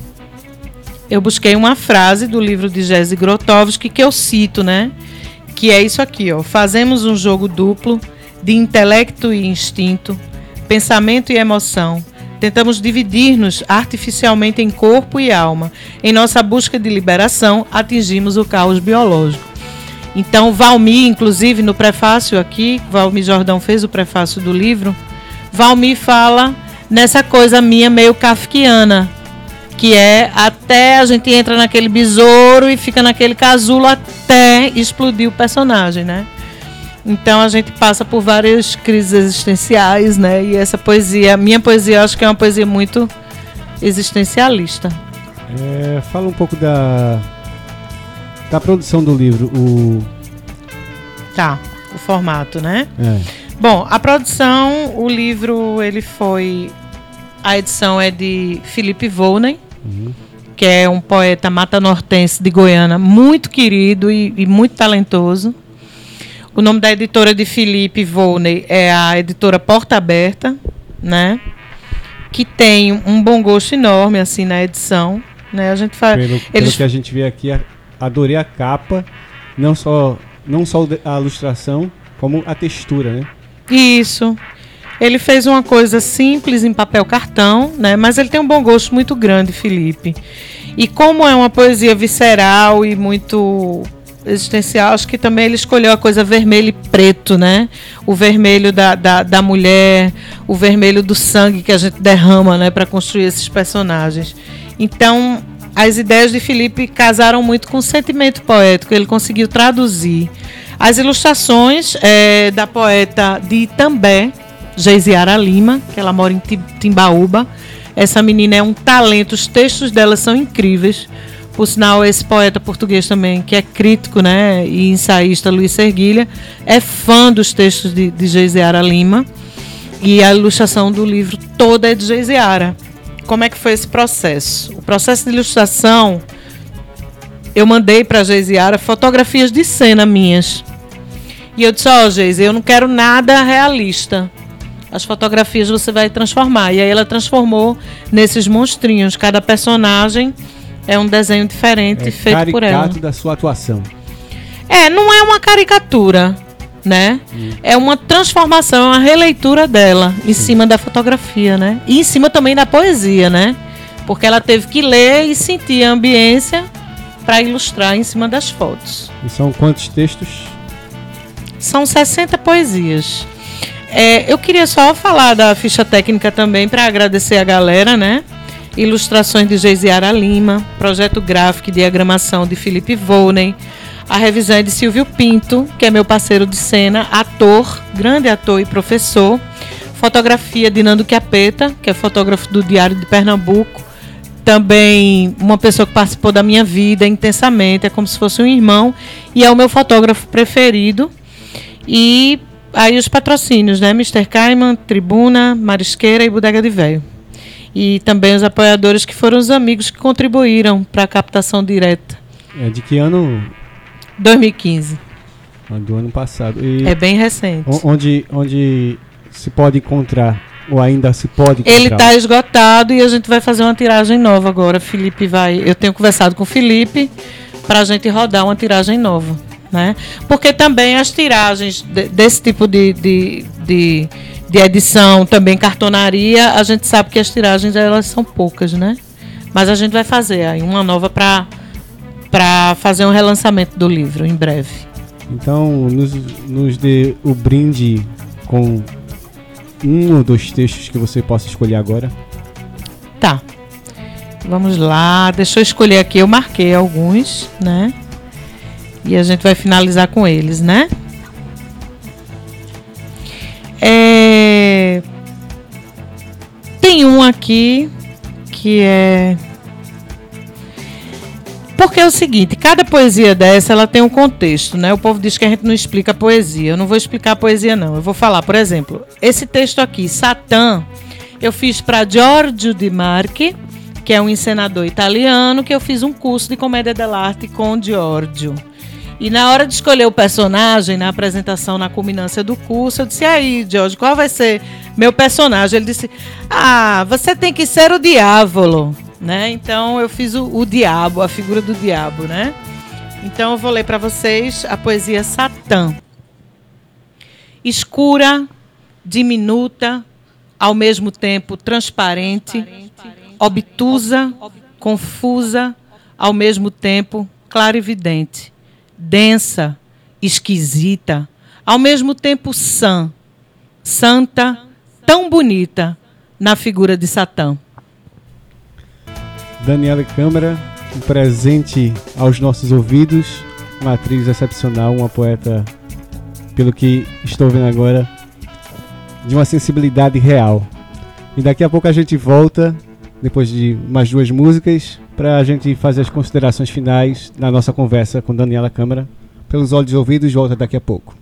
Eu busquei uma frase do livro de Jerzy Grotowski que eu cito, né, que é isso aqui, ó: fazemos um jogo duplo de intelecto e instinto, pensamento e emoção. Tentamos dividir-nos artificialmente em corpo e alma. Em nossa busca de liberação, atingimos o caos biológico. Então, Valmir, inclusive, no prefácio aqui, Valmir Jordão fez o prefácio do livro, Valmir fala nessa coisa minha meio kafkiana, que é até a gente entra naquele besouro e fica naquele casulo até explodir o personagem, né? Então a gente passa por várias crises existenciais, né? E essa poesia, minha poesia, eu acho que é uma poesia muito existencialista. É, fala um pouco da, da produção do livro. O... Tá, o formato, né? É. Bom, a produção, o livro, ele foi... A edição é de Felipe Volney, uhum. que é um poeta matanortense de Goiânia, muito querido e, e muito talentoso. O nome da editora de Felipe Volney é a editora Porta Aberta, né? Que tem um bom gosto enorme assim na edição, né? A gente faz. Pelo, pelo Eles... que a gente vê aqui, adorei a capa, não só não só a ilustração, como a textura, né? Isso. Ele fez uma coisa simples em papel cartão, né? Mas ele tem um bom gosto muito grande, Felipe. E como é uma poesia visceral e muito existencial, acho que também ele escolheu a coisa vermelho e preto, né? O vermelho da, da, da mulher, o vermelho do sangue que a gente derrama, né? Para construir esses personagens. Então, as ideias de Felipe casaram muito com o sentimento poético, ele conseguiu traduzir. As ilustrações é, da poeta de Itambé, Geisiara Lima, que ela mora em Timbaúba. Essa menina é um talento, os textos dela são incríveis. Por sinal, esse poeta português também, que é crítico, né, e ensaísta, Luiz Serguilha, é fã dos textos de, de Geisiara Lima. E a ilustração do livro toda é de Geisiara. Como é que foi esse processo? O processo de ilustração, eu mandei para a Geisiara fotografias de cena minhas. E eu disse, ó, oh, Geise, eu não quero nada realista. As fotografias você vai transformar. E aí ela transformou nesses monstrinhos. Cada personagem é um desenho diferente, é feito por ela. Caricato da sua atuação. É, não é uma caricatura, né? Hum. É uma transformação, uma releitura dela em hum. cima da fotografia, né? E em cima também da poesia, né? Porque ela teve que ler e sentir a ambiência para ilustrar em cima das fotos. E são quantos textos? São sessenta poesias. É, eu queria só falar da ficha técnica também para agradecer a galera, né? Ilustrações de Geisiara Lima, projeto gráfico e diagramação de Felipe Volney, a revisão é de Silvio Pinto, que é meu parceiro de cena, ator, grande ator e professor, fotografia de Nando Chiappetta, que é fotógrafo do Diário de Pernambuco, também uma pessoa que participou da minha vida intensamente, é como se fosse um irmão, e é o meu fotógrafo preferido. E aí os patrocínios, né? mister Cayman, Tribuna, Marisqueira e Bodega de Véio. E também os apoiadores que foram os amigos que contribuíram para a captação direta. É de que ano? dois mil e quinze. Do ano passado. E é bem recente. Onde, onde se pode encontrar? Ou ainda se pode encontrar? Ele está esgotado e a gente vai fazer uma tiragem nova agora. Felipe vai... Eu tenho conversado com o Felipe para a gente rodar uma tiragem nova. Né? Porque também as tiragens de, desse tipo de, de, de, de edição, também cartonaria, a gente sabe que as tiragens elas são poucas, né? Mas a gente vai fazer aí uma nova para para fazer um relançamento do livro em breve. Então, nos, nos dê o brinde com um ou dois textos que você possa escolher agora. Tá. Vamos lá, deixa eu escolher aqui, eu marquei alguns, né? E a gente vai finalizar com eles, né? É... Tem um aqui que é... Porque é o seguinte, cada poesia dessa, ela tem um contexto, né? O povo diz que a gente não explica a poesia. Eu não vou explicar a poesia, não. Eu vou falar, por exemplo, esse texto aqui, Satã, eu fiz para Giorgio Di Marchi, que é um encenador italiano, que eu fiz um curso de comédia dell'arte com Giorgio. E na hora de escolher o personagem, na apresentação, na culminância do curso, eu disse, aí, Giorgio, qual vai ser meu personagem? Ele disse, ah, você tem que ser o diavolo. Né? Então eu fiz o, o diabo, a figura do diabo, né? Então eu vou ler para vocês a poesia Satã. Escura, diminuta, ao mesmo tempo transparente, obtusa, confusa, ao mesmo tempo clarividente, densa, esquisita, ao mesmo tempo sã, santa, tão bonita na figura de Satã. Daniela Câmara, um presente aos nossos ouvidos, uma atriz excepcional, uma poeta, pelo que estou vendo agora, de uma sensibilidade real. E daqui a pouco a gente volta, depois de umas duas músicas, para a gente fazer as considerações finais na nossa conversa com Daniela Câmara. Pelos olhos e ouvidos, volta daqui a pouco.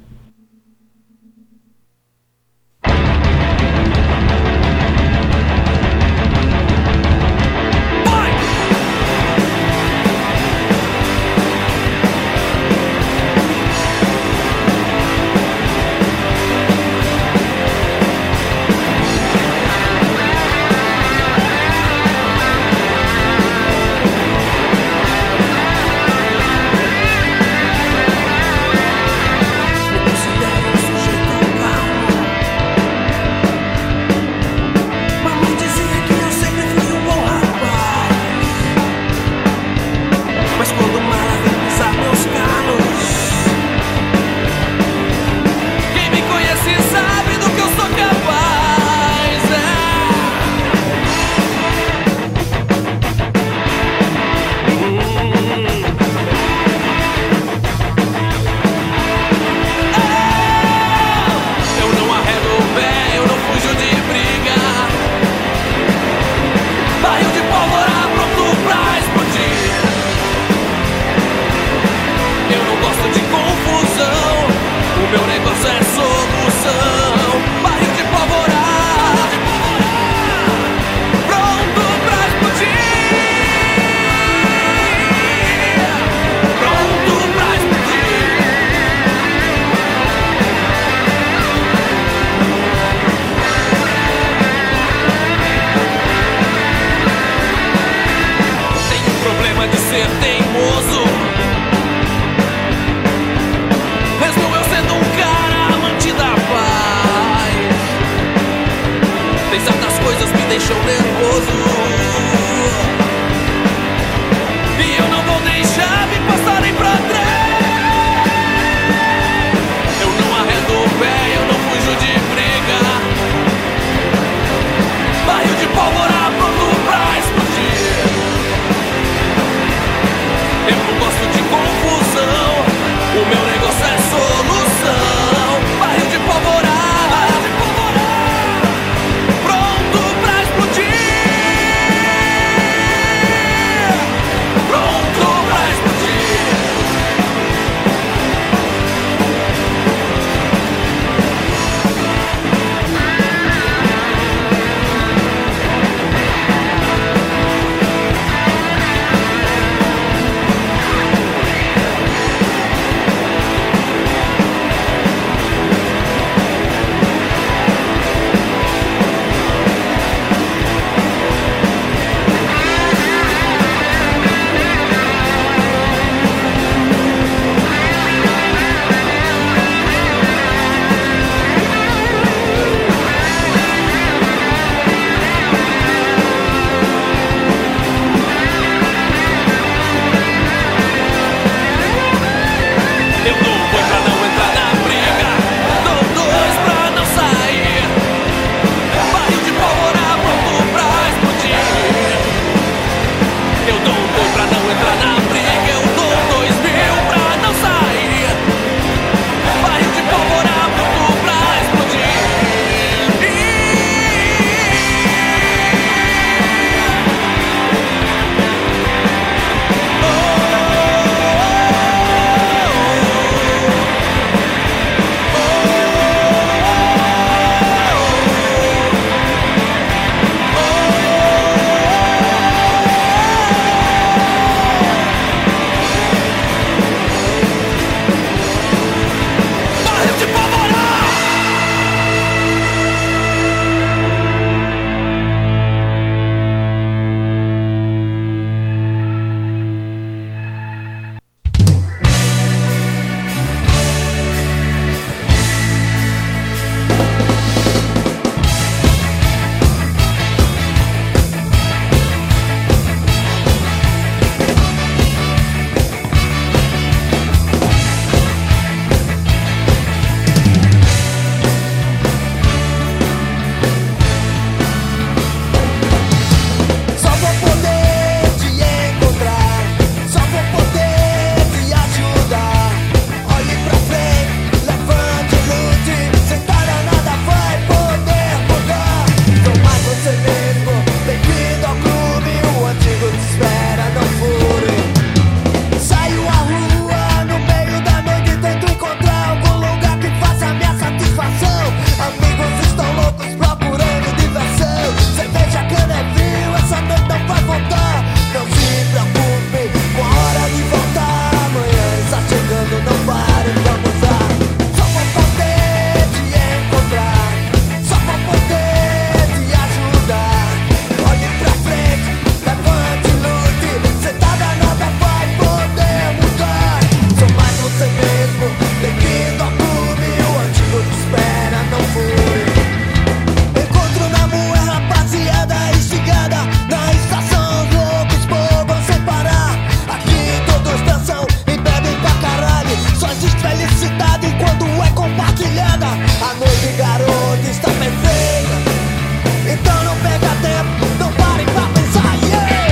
Baby, garota, está perfeita. Então não perca tempo, não pare pra pensar, yeah!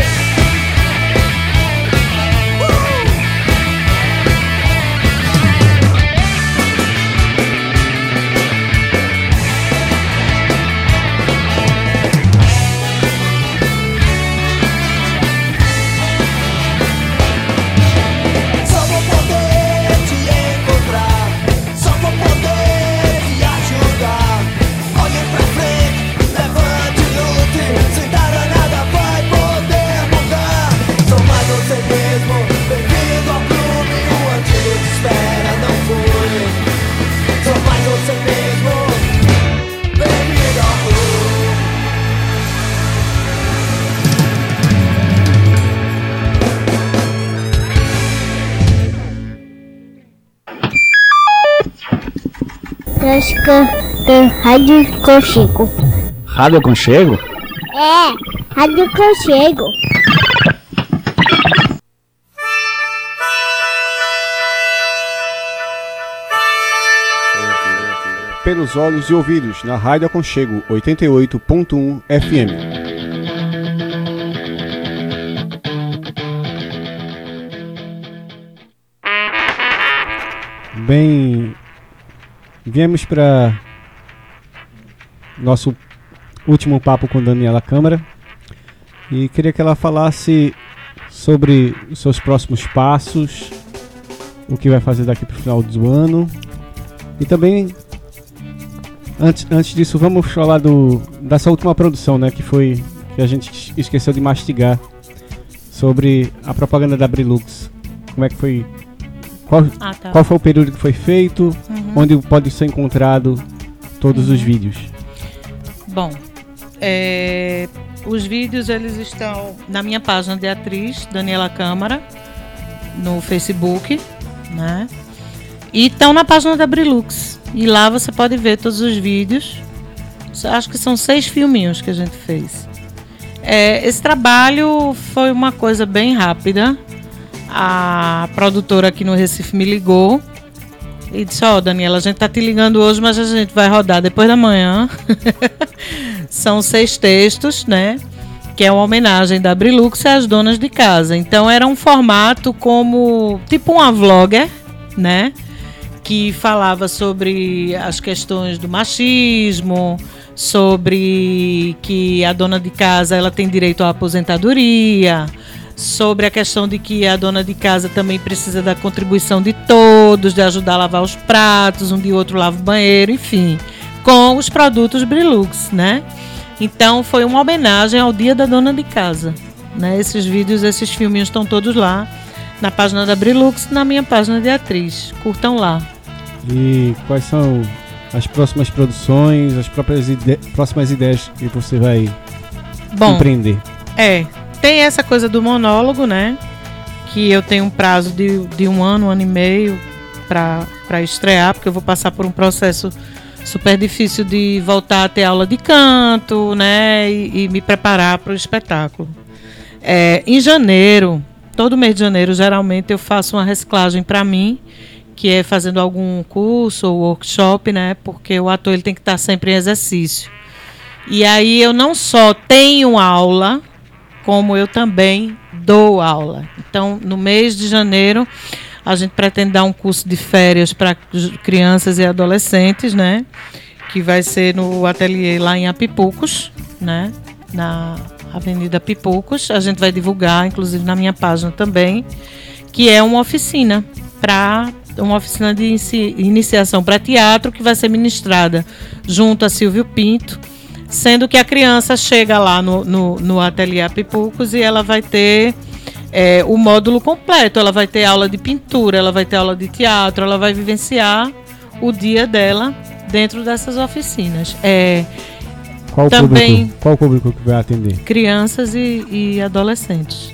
Só vou poder te encontrar, só vou poder te ajudar. Olhe pra frente, levante, lute, sem dar a nada vai poder mudar. Sou mais você mesmo, bem-vindo ao clube, o antigo te espera, não fui. Sou mais você mesmo, bem-vindo ao clube. Rádio Conchego. Rádio Conchego? É, Rádio Conchego. Pelos olhos e ouvidos, na Rádio Aconchego oitenta e oito ponto um F M. Bem, viemos para nosso último papo com Daniela Câmara e queria que ela falasse sobre os seus próximos passos, o que vai fazer daqui para o final do ano e também, antes, antes disso, vamos falar do, dessa última produção, né, que foi, que a gente esqueceu de mastigar, sobre a propaganda da Brilux. Como é que foi? Qual, ah, tá. qual foi o período que foi feito? Uhum. Onde pode ser encontrado todos uhum. os vídeos? Bom, é, os vídeos eles estão na minha página de atriz, Daniela Câmara, no Facebook, né? E estão na página da Brilux. E lá você pode ver todos os vídeos. Acho que são seis filminhos que a gente fez. É, esse trabalho foi uma coisa bem rápida. A produtora aqui no Recife me ligou e disse: ó, oh, Daniela, a gente tá te ligando hoje, mas a gente vai rodar depois da manhã. São seis textos, né? Que é uma homenagem da Brilux às donas de casa. Então era um formato como tipo uma vlogger, né? Que falava sobre as questões do machismo, sobre que a dona de casa ela tem direito à aposentadoria, sobre a questão de que a dona de casa também precisa da contribuição de todos, de ajudar a lavar os pratos, um de outro lava o banheiro, enfim, com os produtos Brilux, né? Então foi uma homenagem ao Dia da Dona de Casa, né? Esses vídeos, esses filminhos estão todos lá na página da Brilux, na minha página de atriz. Curtam lá. E quais são as próximas produções, as próprias ide- próximas ideias que você vai Bom, empreender? É, tem essa coisa do monólogo, né? Que eu tenho um prazo de, de um ano, um ano e meio para estrear, porque eu vou passar por um processo super difícil de voltar a ter aula de canto, né? E, e me preparar para o espetáculo. É, em janeiro, todo mês de janeiro, geralmente eu faço uma reciclagem para mim, que é fazendo algum curso ou workshop, né? Porque o ator ele tem que estar sempre em exercício. E aí eu não só tenho aula, como eu também dou aula. Então, no mês de janeiro, a gente pretende dar um curso de férias para crianças e adolescentes, né? Que vai ser no ateliê lá em Apipucos, né? Na Avenida Pipucos. A gente vai divulgar, inclusive na minha página também, que é uma oficina para uma oficina de iniciação para teatro que vai ser ministrada junto a Silvio Pinto, sendo que a criança chega lá no, no, no ateliê Pipucos e ela vai ter é, o módulo completo. Ela vai ter aula de pintura, ela vai ter aula de teatro, ela vai vivenciar o dia dela dentro dessas oficinas. É, qual, também público, qual público que vai atender? Crianças e, e adolescentes.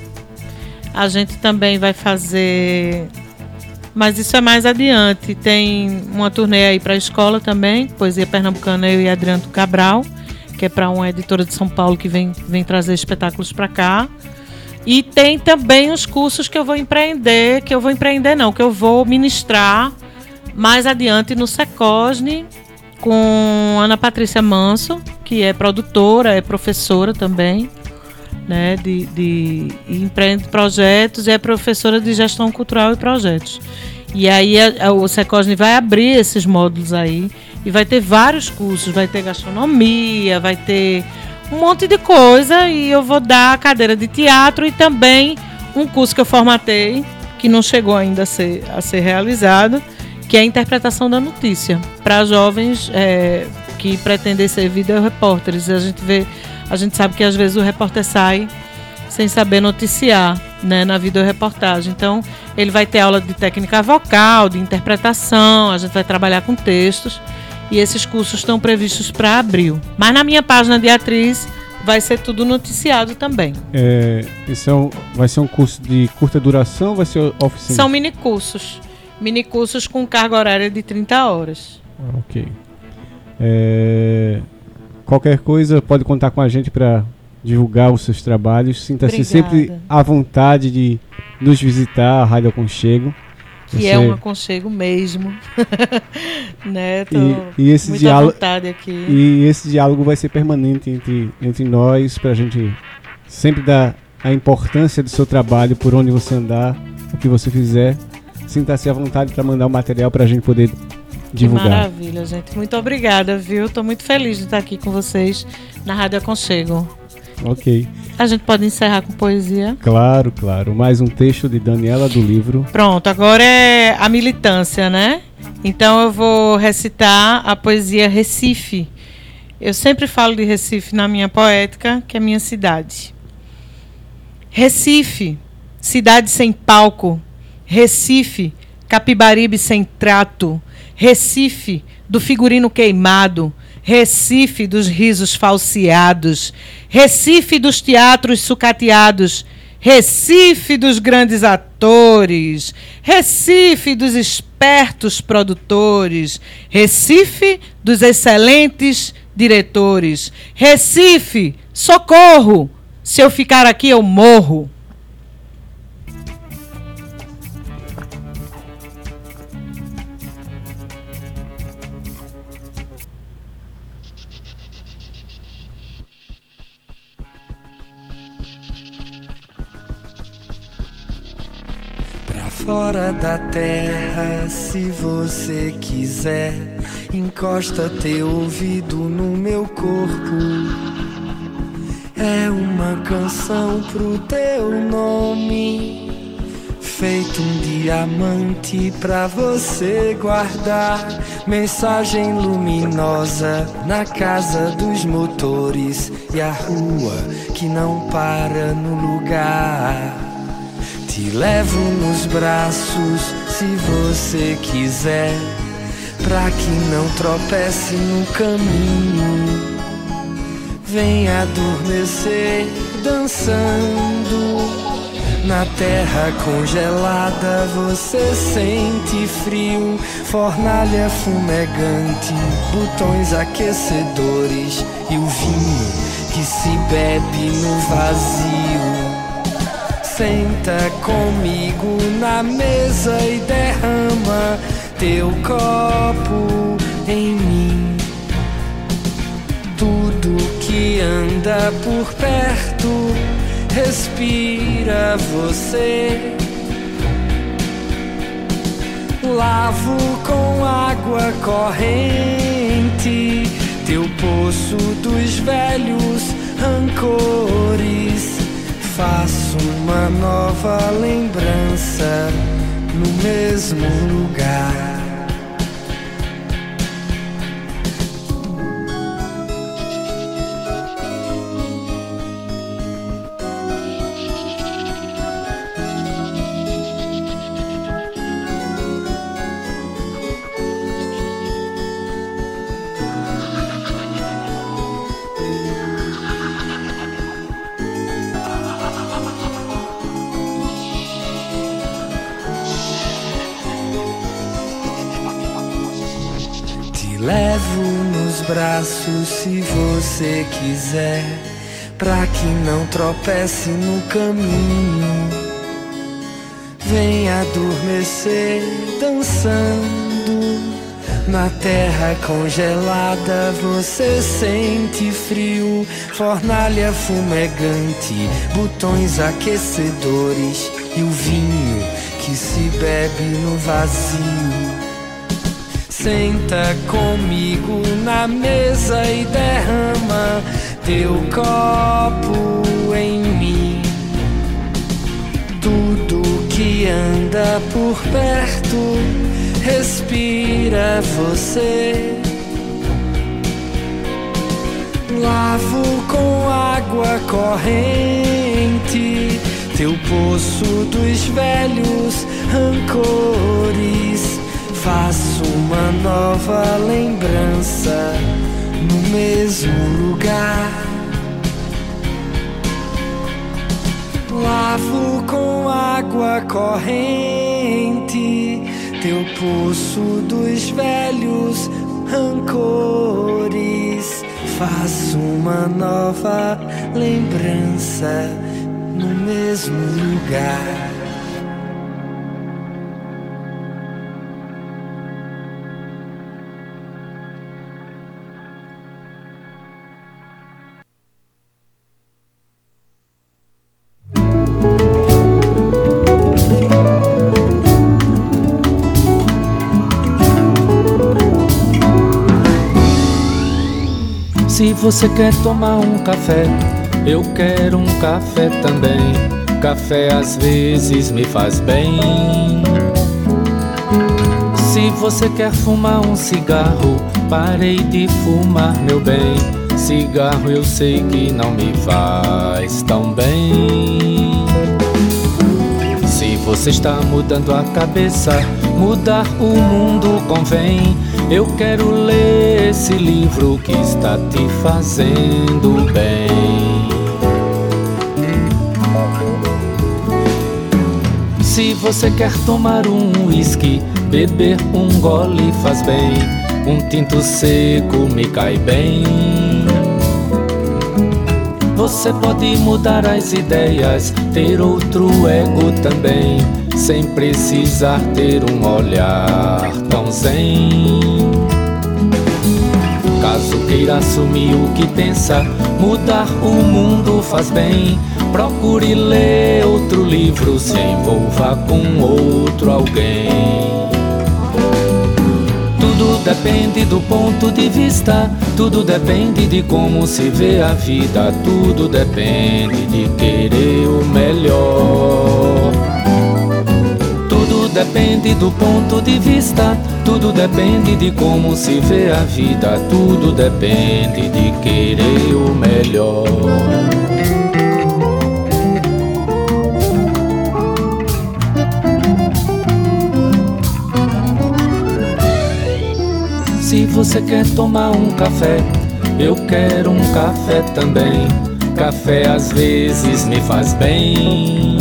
A gente também vai fazer... Mas isso é mais adiante. Tem uma turnê aí para a escola também, Poesia Pernambucana, eu e Adriano Cabral, que é para uma editora de São Paulo que vem, vem trazer espetáculos para cá. E tem também os cursos que eu vou empreender, que eu vou empreender não, que eu vou ministrar mais adiante no Secosne, com Ana Patrícia Manso, que é produtora, é professora também, né, de, de empreende projetos e é professora de gestão cultural e projetos. E aí a, a, o Secosne vai abrir esses módulos aí e vai ter vários cursos, vai ter gastronomia, vai ter um monte de coisa, e eu vou dar a cadeira de teatro e também um curso que eu formatei, que não chegou ainda a ser, a ser realizado, que é a interpretação da notícia para jovens é, que pretendem ser videorepórteres. A gente vê, a gente sabe que às vezes o repórter sai sem saber noticiar, né, na videoreportagem. Então, ele vai ter aula de técnica vocal, de interpretação, a gente vai trabalhar com textos, e esses cursos estão previstos para abril. Mas na minha página de atriz vai ser tudo noticiado também. É, esse é um, vai ser um curso de curta duração ou vai ser oficina? São minicursos. Minicursos com carga horária de trinta horas. Ah, ok. É, qualquer coisa pode contar com a gente para divulgar os seus trabalhos. Sinta-se sempre à vontade de nos visitar, a Rádio Aconchego. Que Você... é um aconchego mesmo. Né? Tô e, e esse muito diálogo, à vontade aqui. E esse diálogo vai ser permanente entre, entre nós, para a gente sempre dar a importância do seu trabalho, por onde você andar, o que você fizer. Sinta-se à vontade para mandar o material para a gente poder divulgar. Que maravilha, gente. Muito obrigada, viu? Estou muito feliz de estar aqui com vocês na Rádio Aconchego. Ok. A gente pode encerrar com poesia? Claro, claro. Mais um texto de Daniela do livro. Pronto, agora é a militância, né? Então eu vou recitar a poesia Recife. Eu sempre falo de Recife na minha poética, que é minha cidade. Recife, cidade sem palco. Recife, Capibaribe sem trato. Recife, do figurino queimado. Recife dos risos falseados, Recife dos teatros sucateados, Recife dos grandes atores, Recife dos espertos produtores, Recife dos excelentes diretores, Recife, socorro, se eu ficar aqui eu morro. Fora da terra, se você quiser, encosta teu ouvido no meu corpo. É uma canção pro teu nome, feito um diamante pra você guardar. Mensagem luminosa na casa dos motores e a rua que não para no lugar. Te levo nos braços se você quiser, pra que não tropece no caminho. Vem adormecer dançando. Na terra congelada você sente frio, fornalha fumegante, botões aquecedores e o vinho que se bebe no vazio. Senta comigo na mesa e derrama teu copo em mim. Tudo que anda por perto respira você. Lavo com água corrente teu poço dos velhos rancores. Faço uma nova lembrança no mesmo lugar. Levo nos braços se você quiser, pra que não tropece no caminho. Vem adormecer dançando. Na terra congelada você sente frio, fornalha fumegante, botões aquecedores e o vinho que se bebe no vazio. Senta comigo na mesa e derrama teu copo em mim. Tudo que anda por perto respira você. Lavo com água corrente teu poço dos velhos rancores. Faço uma nova lembrança no mesmo lugar. Lavo com água corrente teu poço dos velhos rancores. Faço uma nova lembrança no mesmo lugar. Se você quer tomar um café, eu quero um café também. Café às vezes me faz bem. Se você quer fumar um cigarro, parei de fumar, meu bem. Cigarro eu sei que não me faz tão bem. Se você está mudando a cabeça, mudar o mundo convém. Eu quero ler esse livro que está te fazendo bem. Se você quer tomar um uísque, beber um gole faz bem. Um tinto seco me cai bem. Você pode mudar as ideias, ter outro ego também, sem precisar ter um olhar tão zen. Caso queira assumir o que pensa, mudar o mundo faz bem. Procure ler outro livro, se envolva com outro alguém. Tudo depende do ponto de vista, tudo depende de como se vê a vida, tudo depende de querer o melhor. Tudo depende do ponto de vista, tudo depende de como se vê a vida, tudo depende de querer o melhor. Se você quer tomar um café, eu quero um café também. Café às vezes me faz bem.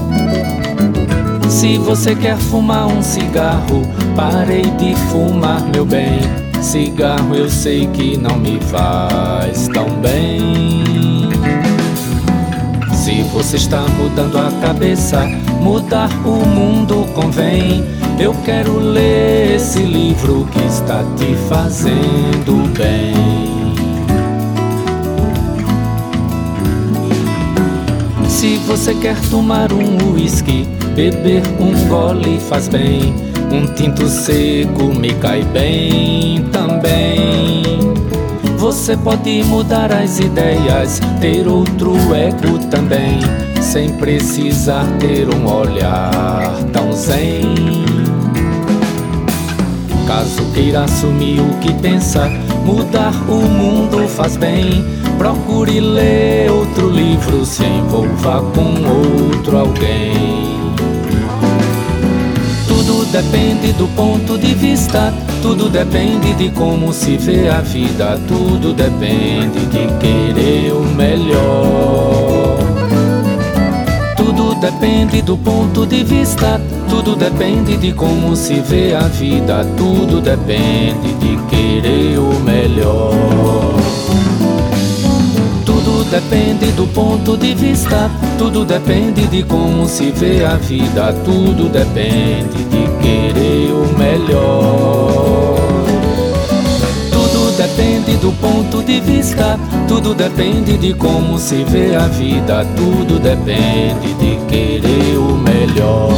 Se você quer fumar um cigarro, parei de fumar, meu bem. Cigarro eu sei que não me faz tão bem. Se você está mudando a cabeça, mudar o mundo convém. Eu quero ler esse livro que está te fazendo bem. Se você quer tomar um uísque, beber um gole faz bem. Um tinto seco me cai bem também. Você pode mudar as ideias, ter outro ego também, sem precisar ter um olhar tão zen. Caso queira assumir o que pensa, mudar o mundo faz bem. Procure ler outro livro, se envolva com outro alguém. Tudo depende do ponto de vista, tudo depende de como se vê a vida, tudo depende de querer o melhor. Tudo depende do ponto de vista, tudo depende de como se vê a vida, tudo depende de querer o melhor. Tudo depende do ponto de vista, tudo depende de como se vê a vida, tudo depende de querer o melhor. de vista. Tudo depende de como se vê a vida. Tudo depende de querer o melhor.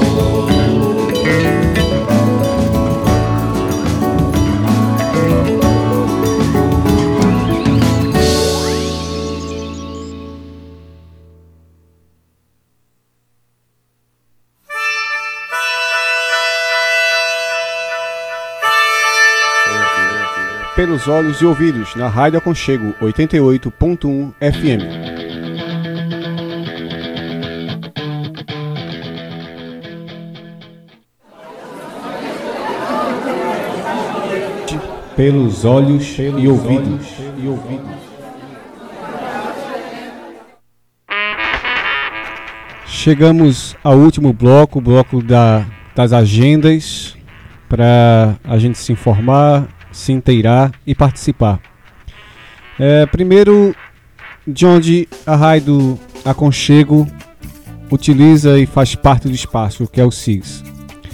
Pelos olhos e ouvidos, na Rádio Aconchego oitenta e oito ponto um F M. Pelos olhos Pelos e ouvidos. Olhos e ouvidos. Chegamos ao último bloco, o bloco da, das agendas, para a gente se informar, se inteirar e participar. É, primeiro, de onde a Rádio Aconchego utiliza e faz parte do espaço, que é o S I S.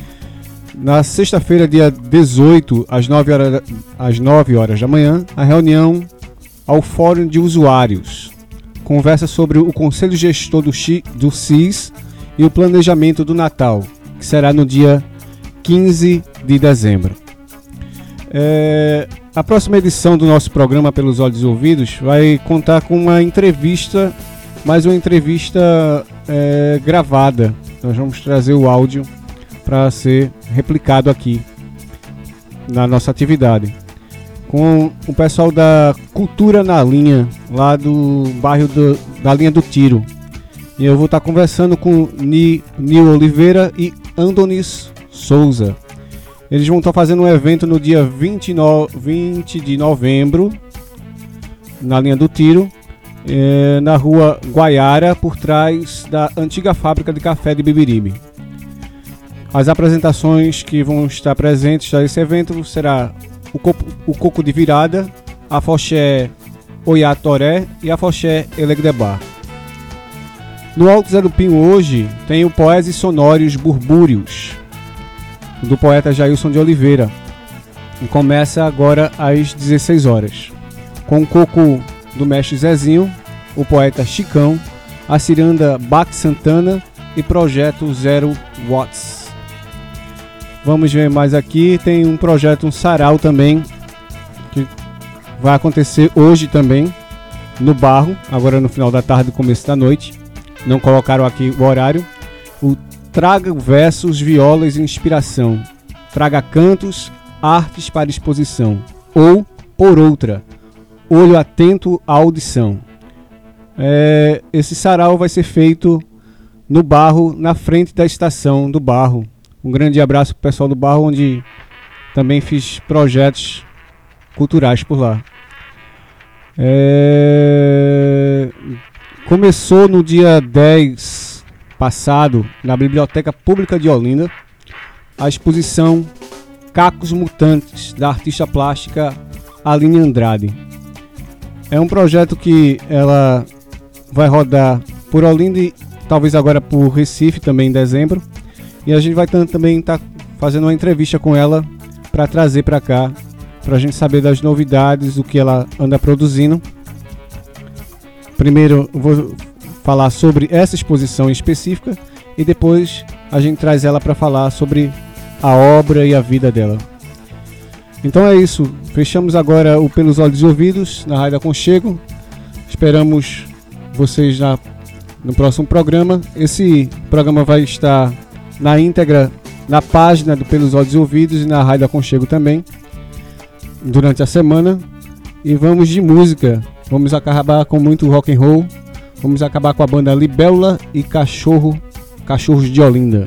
Na sexta-feira, dia dezoito, às nove horas, às nove horas da manhã, a reunião ao Fórum de Usuários. Conversa sobre o Conselho Gestor do, X, do S I S e o planejamento do Natal, que será no dia quinze de dezembro. É, a próxima edição do nosso programa Pelos Olhos e Ouvidos vai contar com uma entrevista, mais uma entrevista é, gravada. Nós vamos trazer o áudio para ser replicado aqui na nossa atividade, com o pessoal da Cultura na Linha, lá do bairro do, da Linha do Tiro. E eu vou estar conversando com Ni, Nil Oliveira e Andonis Souza. Eles vão estar fazendo um evento no dia vinte de novembro, na Linha do Tiro, é, na rua Guaiara, por trás da antiga fábrica de café de Bibiribe. As apresentações que vão estar presentes nesse evento será o Coco, o Coco de Virada, a Foché Oiá Toré e a Foché Elegdebar. No Alto Zé do Pinho hoje tem o Poeses Sonórios Burbúrios, do poeta Jailson de Oliveira, e começa agora às dezesseis horas, com o coco do mestre Zezinho, o poeta Chicão, a ciranda Bac Santana e Projeto Zero Watts. Vamos ver mais aqui, tem um projeto, um sarau também, que vai acontecer hoje também, no Barro, agora no final da tarde e começo da noite. Não colocaram aqui o horário. O Traga versos, violas e inspiração. Traga cantos, artes para exposição. Ou, por outra, olho atento à audição. É, esse sarau vai ser feito no Barro, na frente da estação do Barro. Um grande abraço para o pessoal do Barro, onde também fiz projetos culturais por lá. É, começou no dia dez passado, na Biblioteca Pública de Olinda, a exposição Cacos Mutantes, da artista plástica Aline Andrade. É um projeto que ela vai rodar por Olinda e talvez agora por Recife também em dezembro. E a gente vai também estar tá fazendo uma entrevista com ela para trazer para cá, para a gente saber das novidades, do que ela anda produzindo. Primeiro eu vou falar sobre essa exposição específica e depois a gente traz ela para falar sobre a obra e a vida dela. Então é isso, fechamos agora o Pelos Olhos e Ouvidos na Rádio Aconchego. Esperamos vocês na, no próximo programa. Esse programa vai estar na íntegra na página do Pelos Olhos e Ouvidos e na Rádio Aconchego também durante a semana. E vamos de música, vamos acabar com muito rock and roll. Vamos acabar com a banda Libélula e Cachorro, Cachorros de Olinda.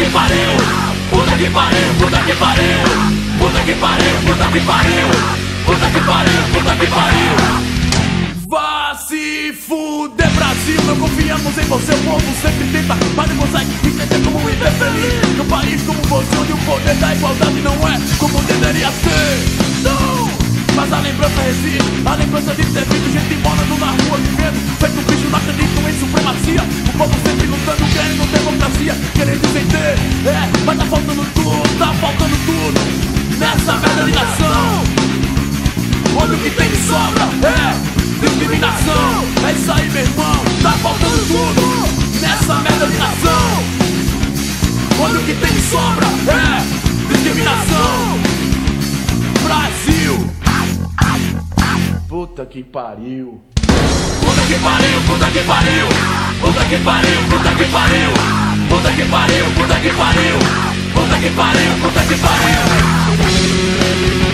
que pariu, puta que pariu, puta que pariu, puta que pariu, puta que pariu, puta que pariu, puta que pariu. Vá se fuder, Brasil, não confiamos em você. O povo sempre tenta, mas não consegue entender como viver feliz num país como você, onde o poder da igualdade não é como deveria ser. Não! Mas a lembrança resiste, a lembrança de ter visto gente morando na rua vivendo feito um bicho, não acreditam em supremacia. O povo sempre lutando, querendo democracia, querendo entender. É, mas tá faltando tudo, tá faltando tudo nessa merda de nação, onde o que tem de sobra é discriminação. É isso aí, meu irmão, tá faltando tudo nessa merda de nação, onde o que tem de sobra é discriminação. Brasil, puta que pariu, puta que pariu, puta que pariu, puta que pariu, puta que pariu, puta que pariu, puta que pariu, puta que pariu, puta que pariu.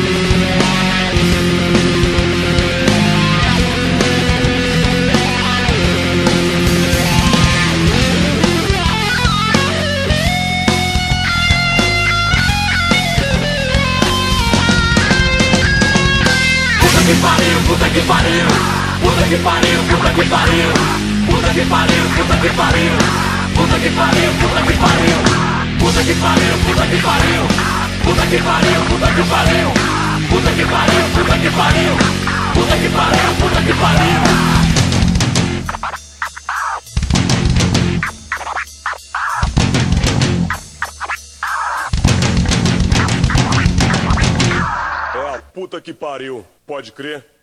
puta que pariu, puta que pariu, puta que pariu, puta que pariu, puta que pariu, puta que pariu, puta que pariu, puta que pariu, puta que pariu, puta que pariu, puta que pariu, puta que pariu, puta que pariu, puta que pariu, puta que pariu, puta que pariu. É a puta que pariu, pode crer?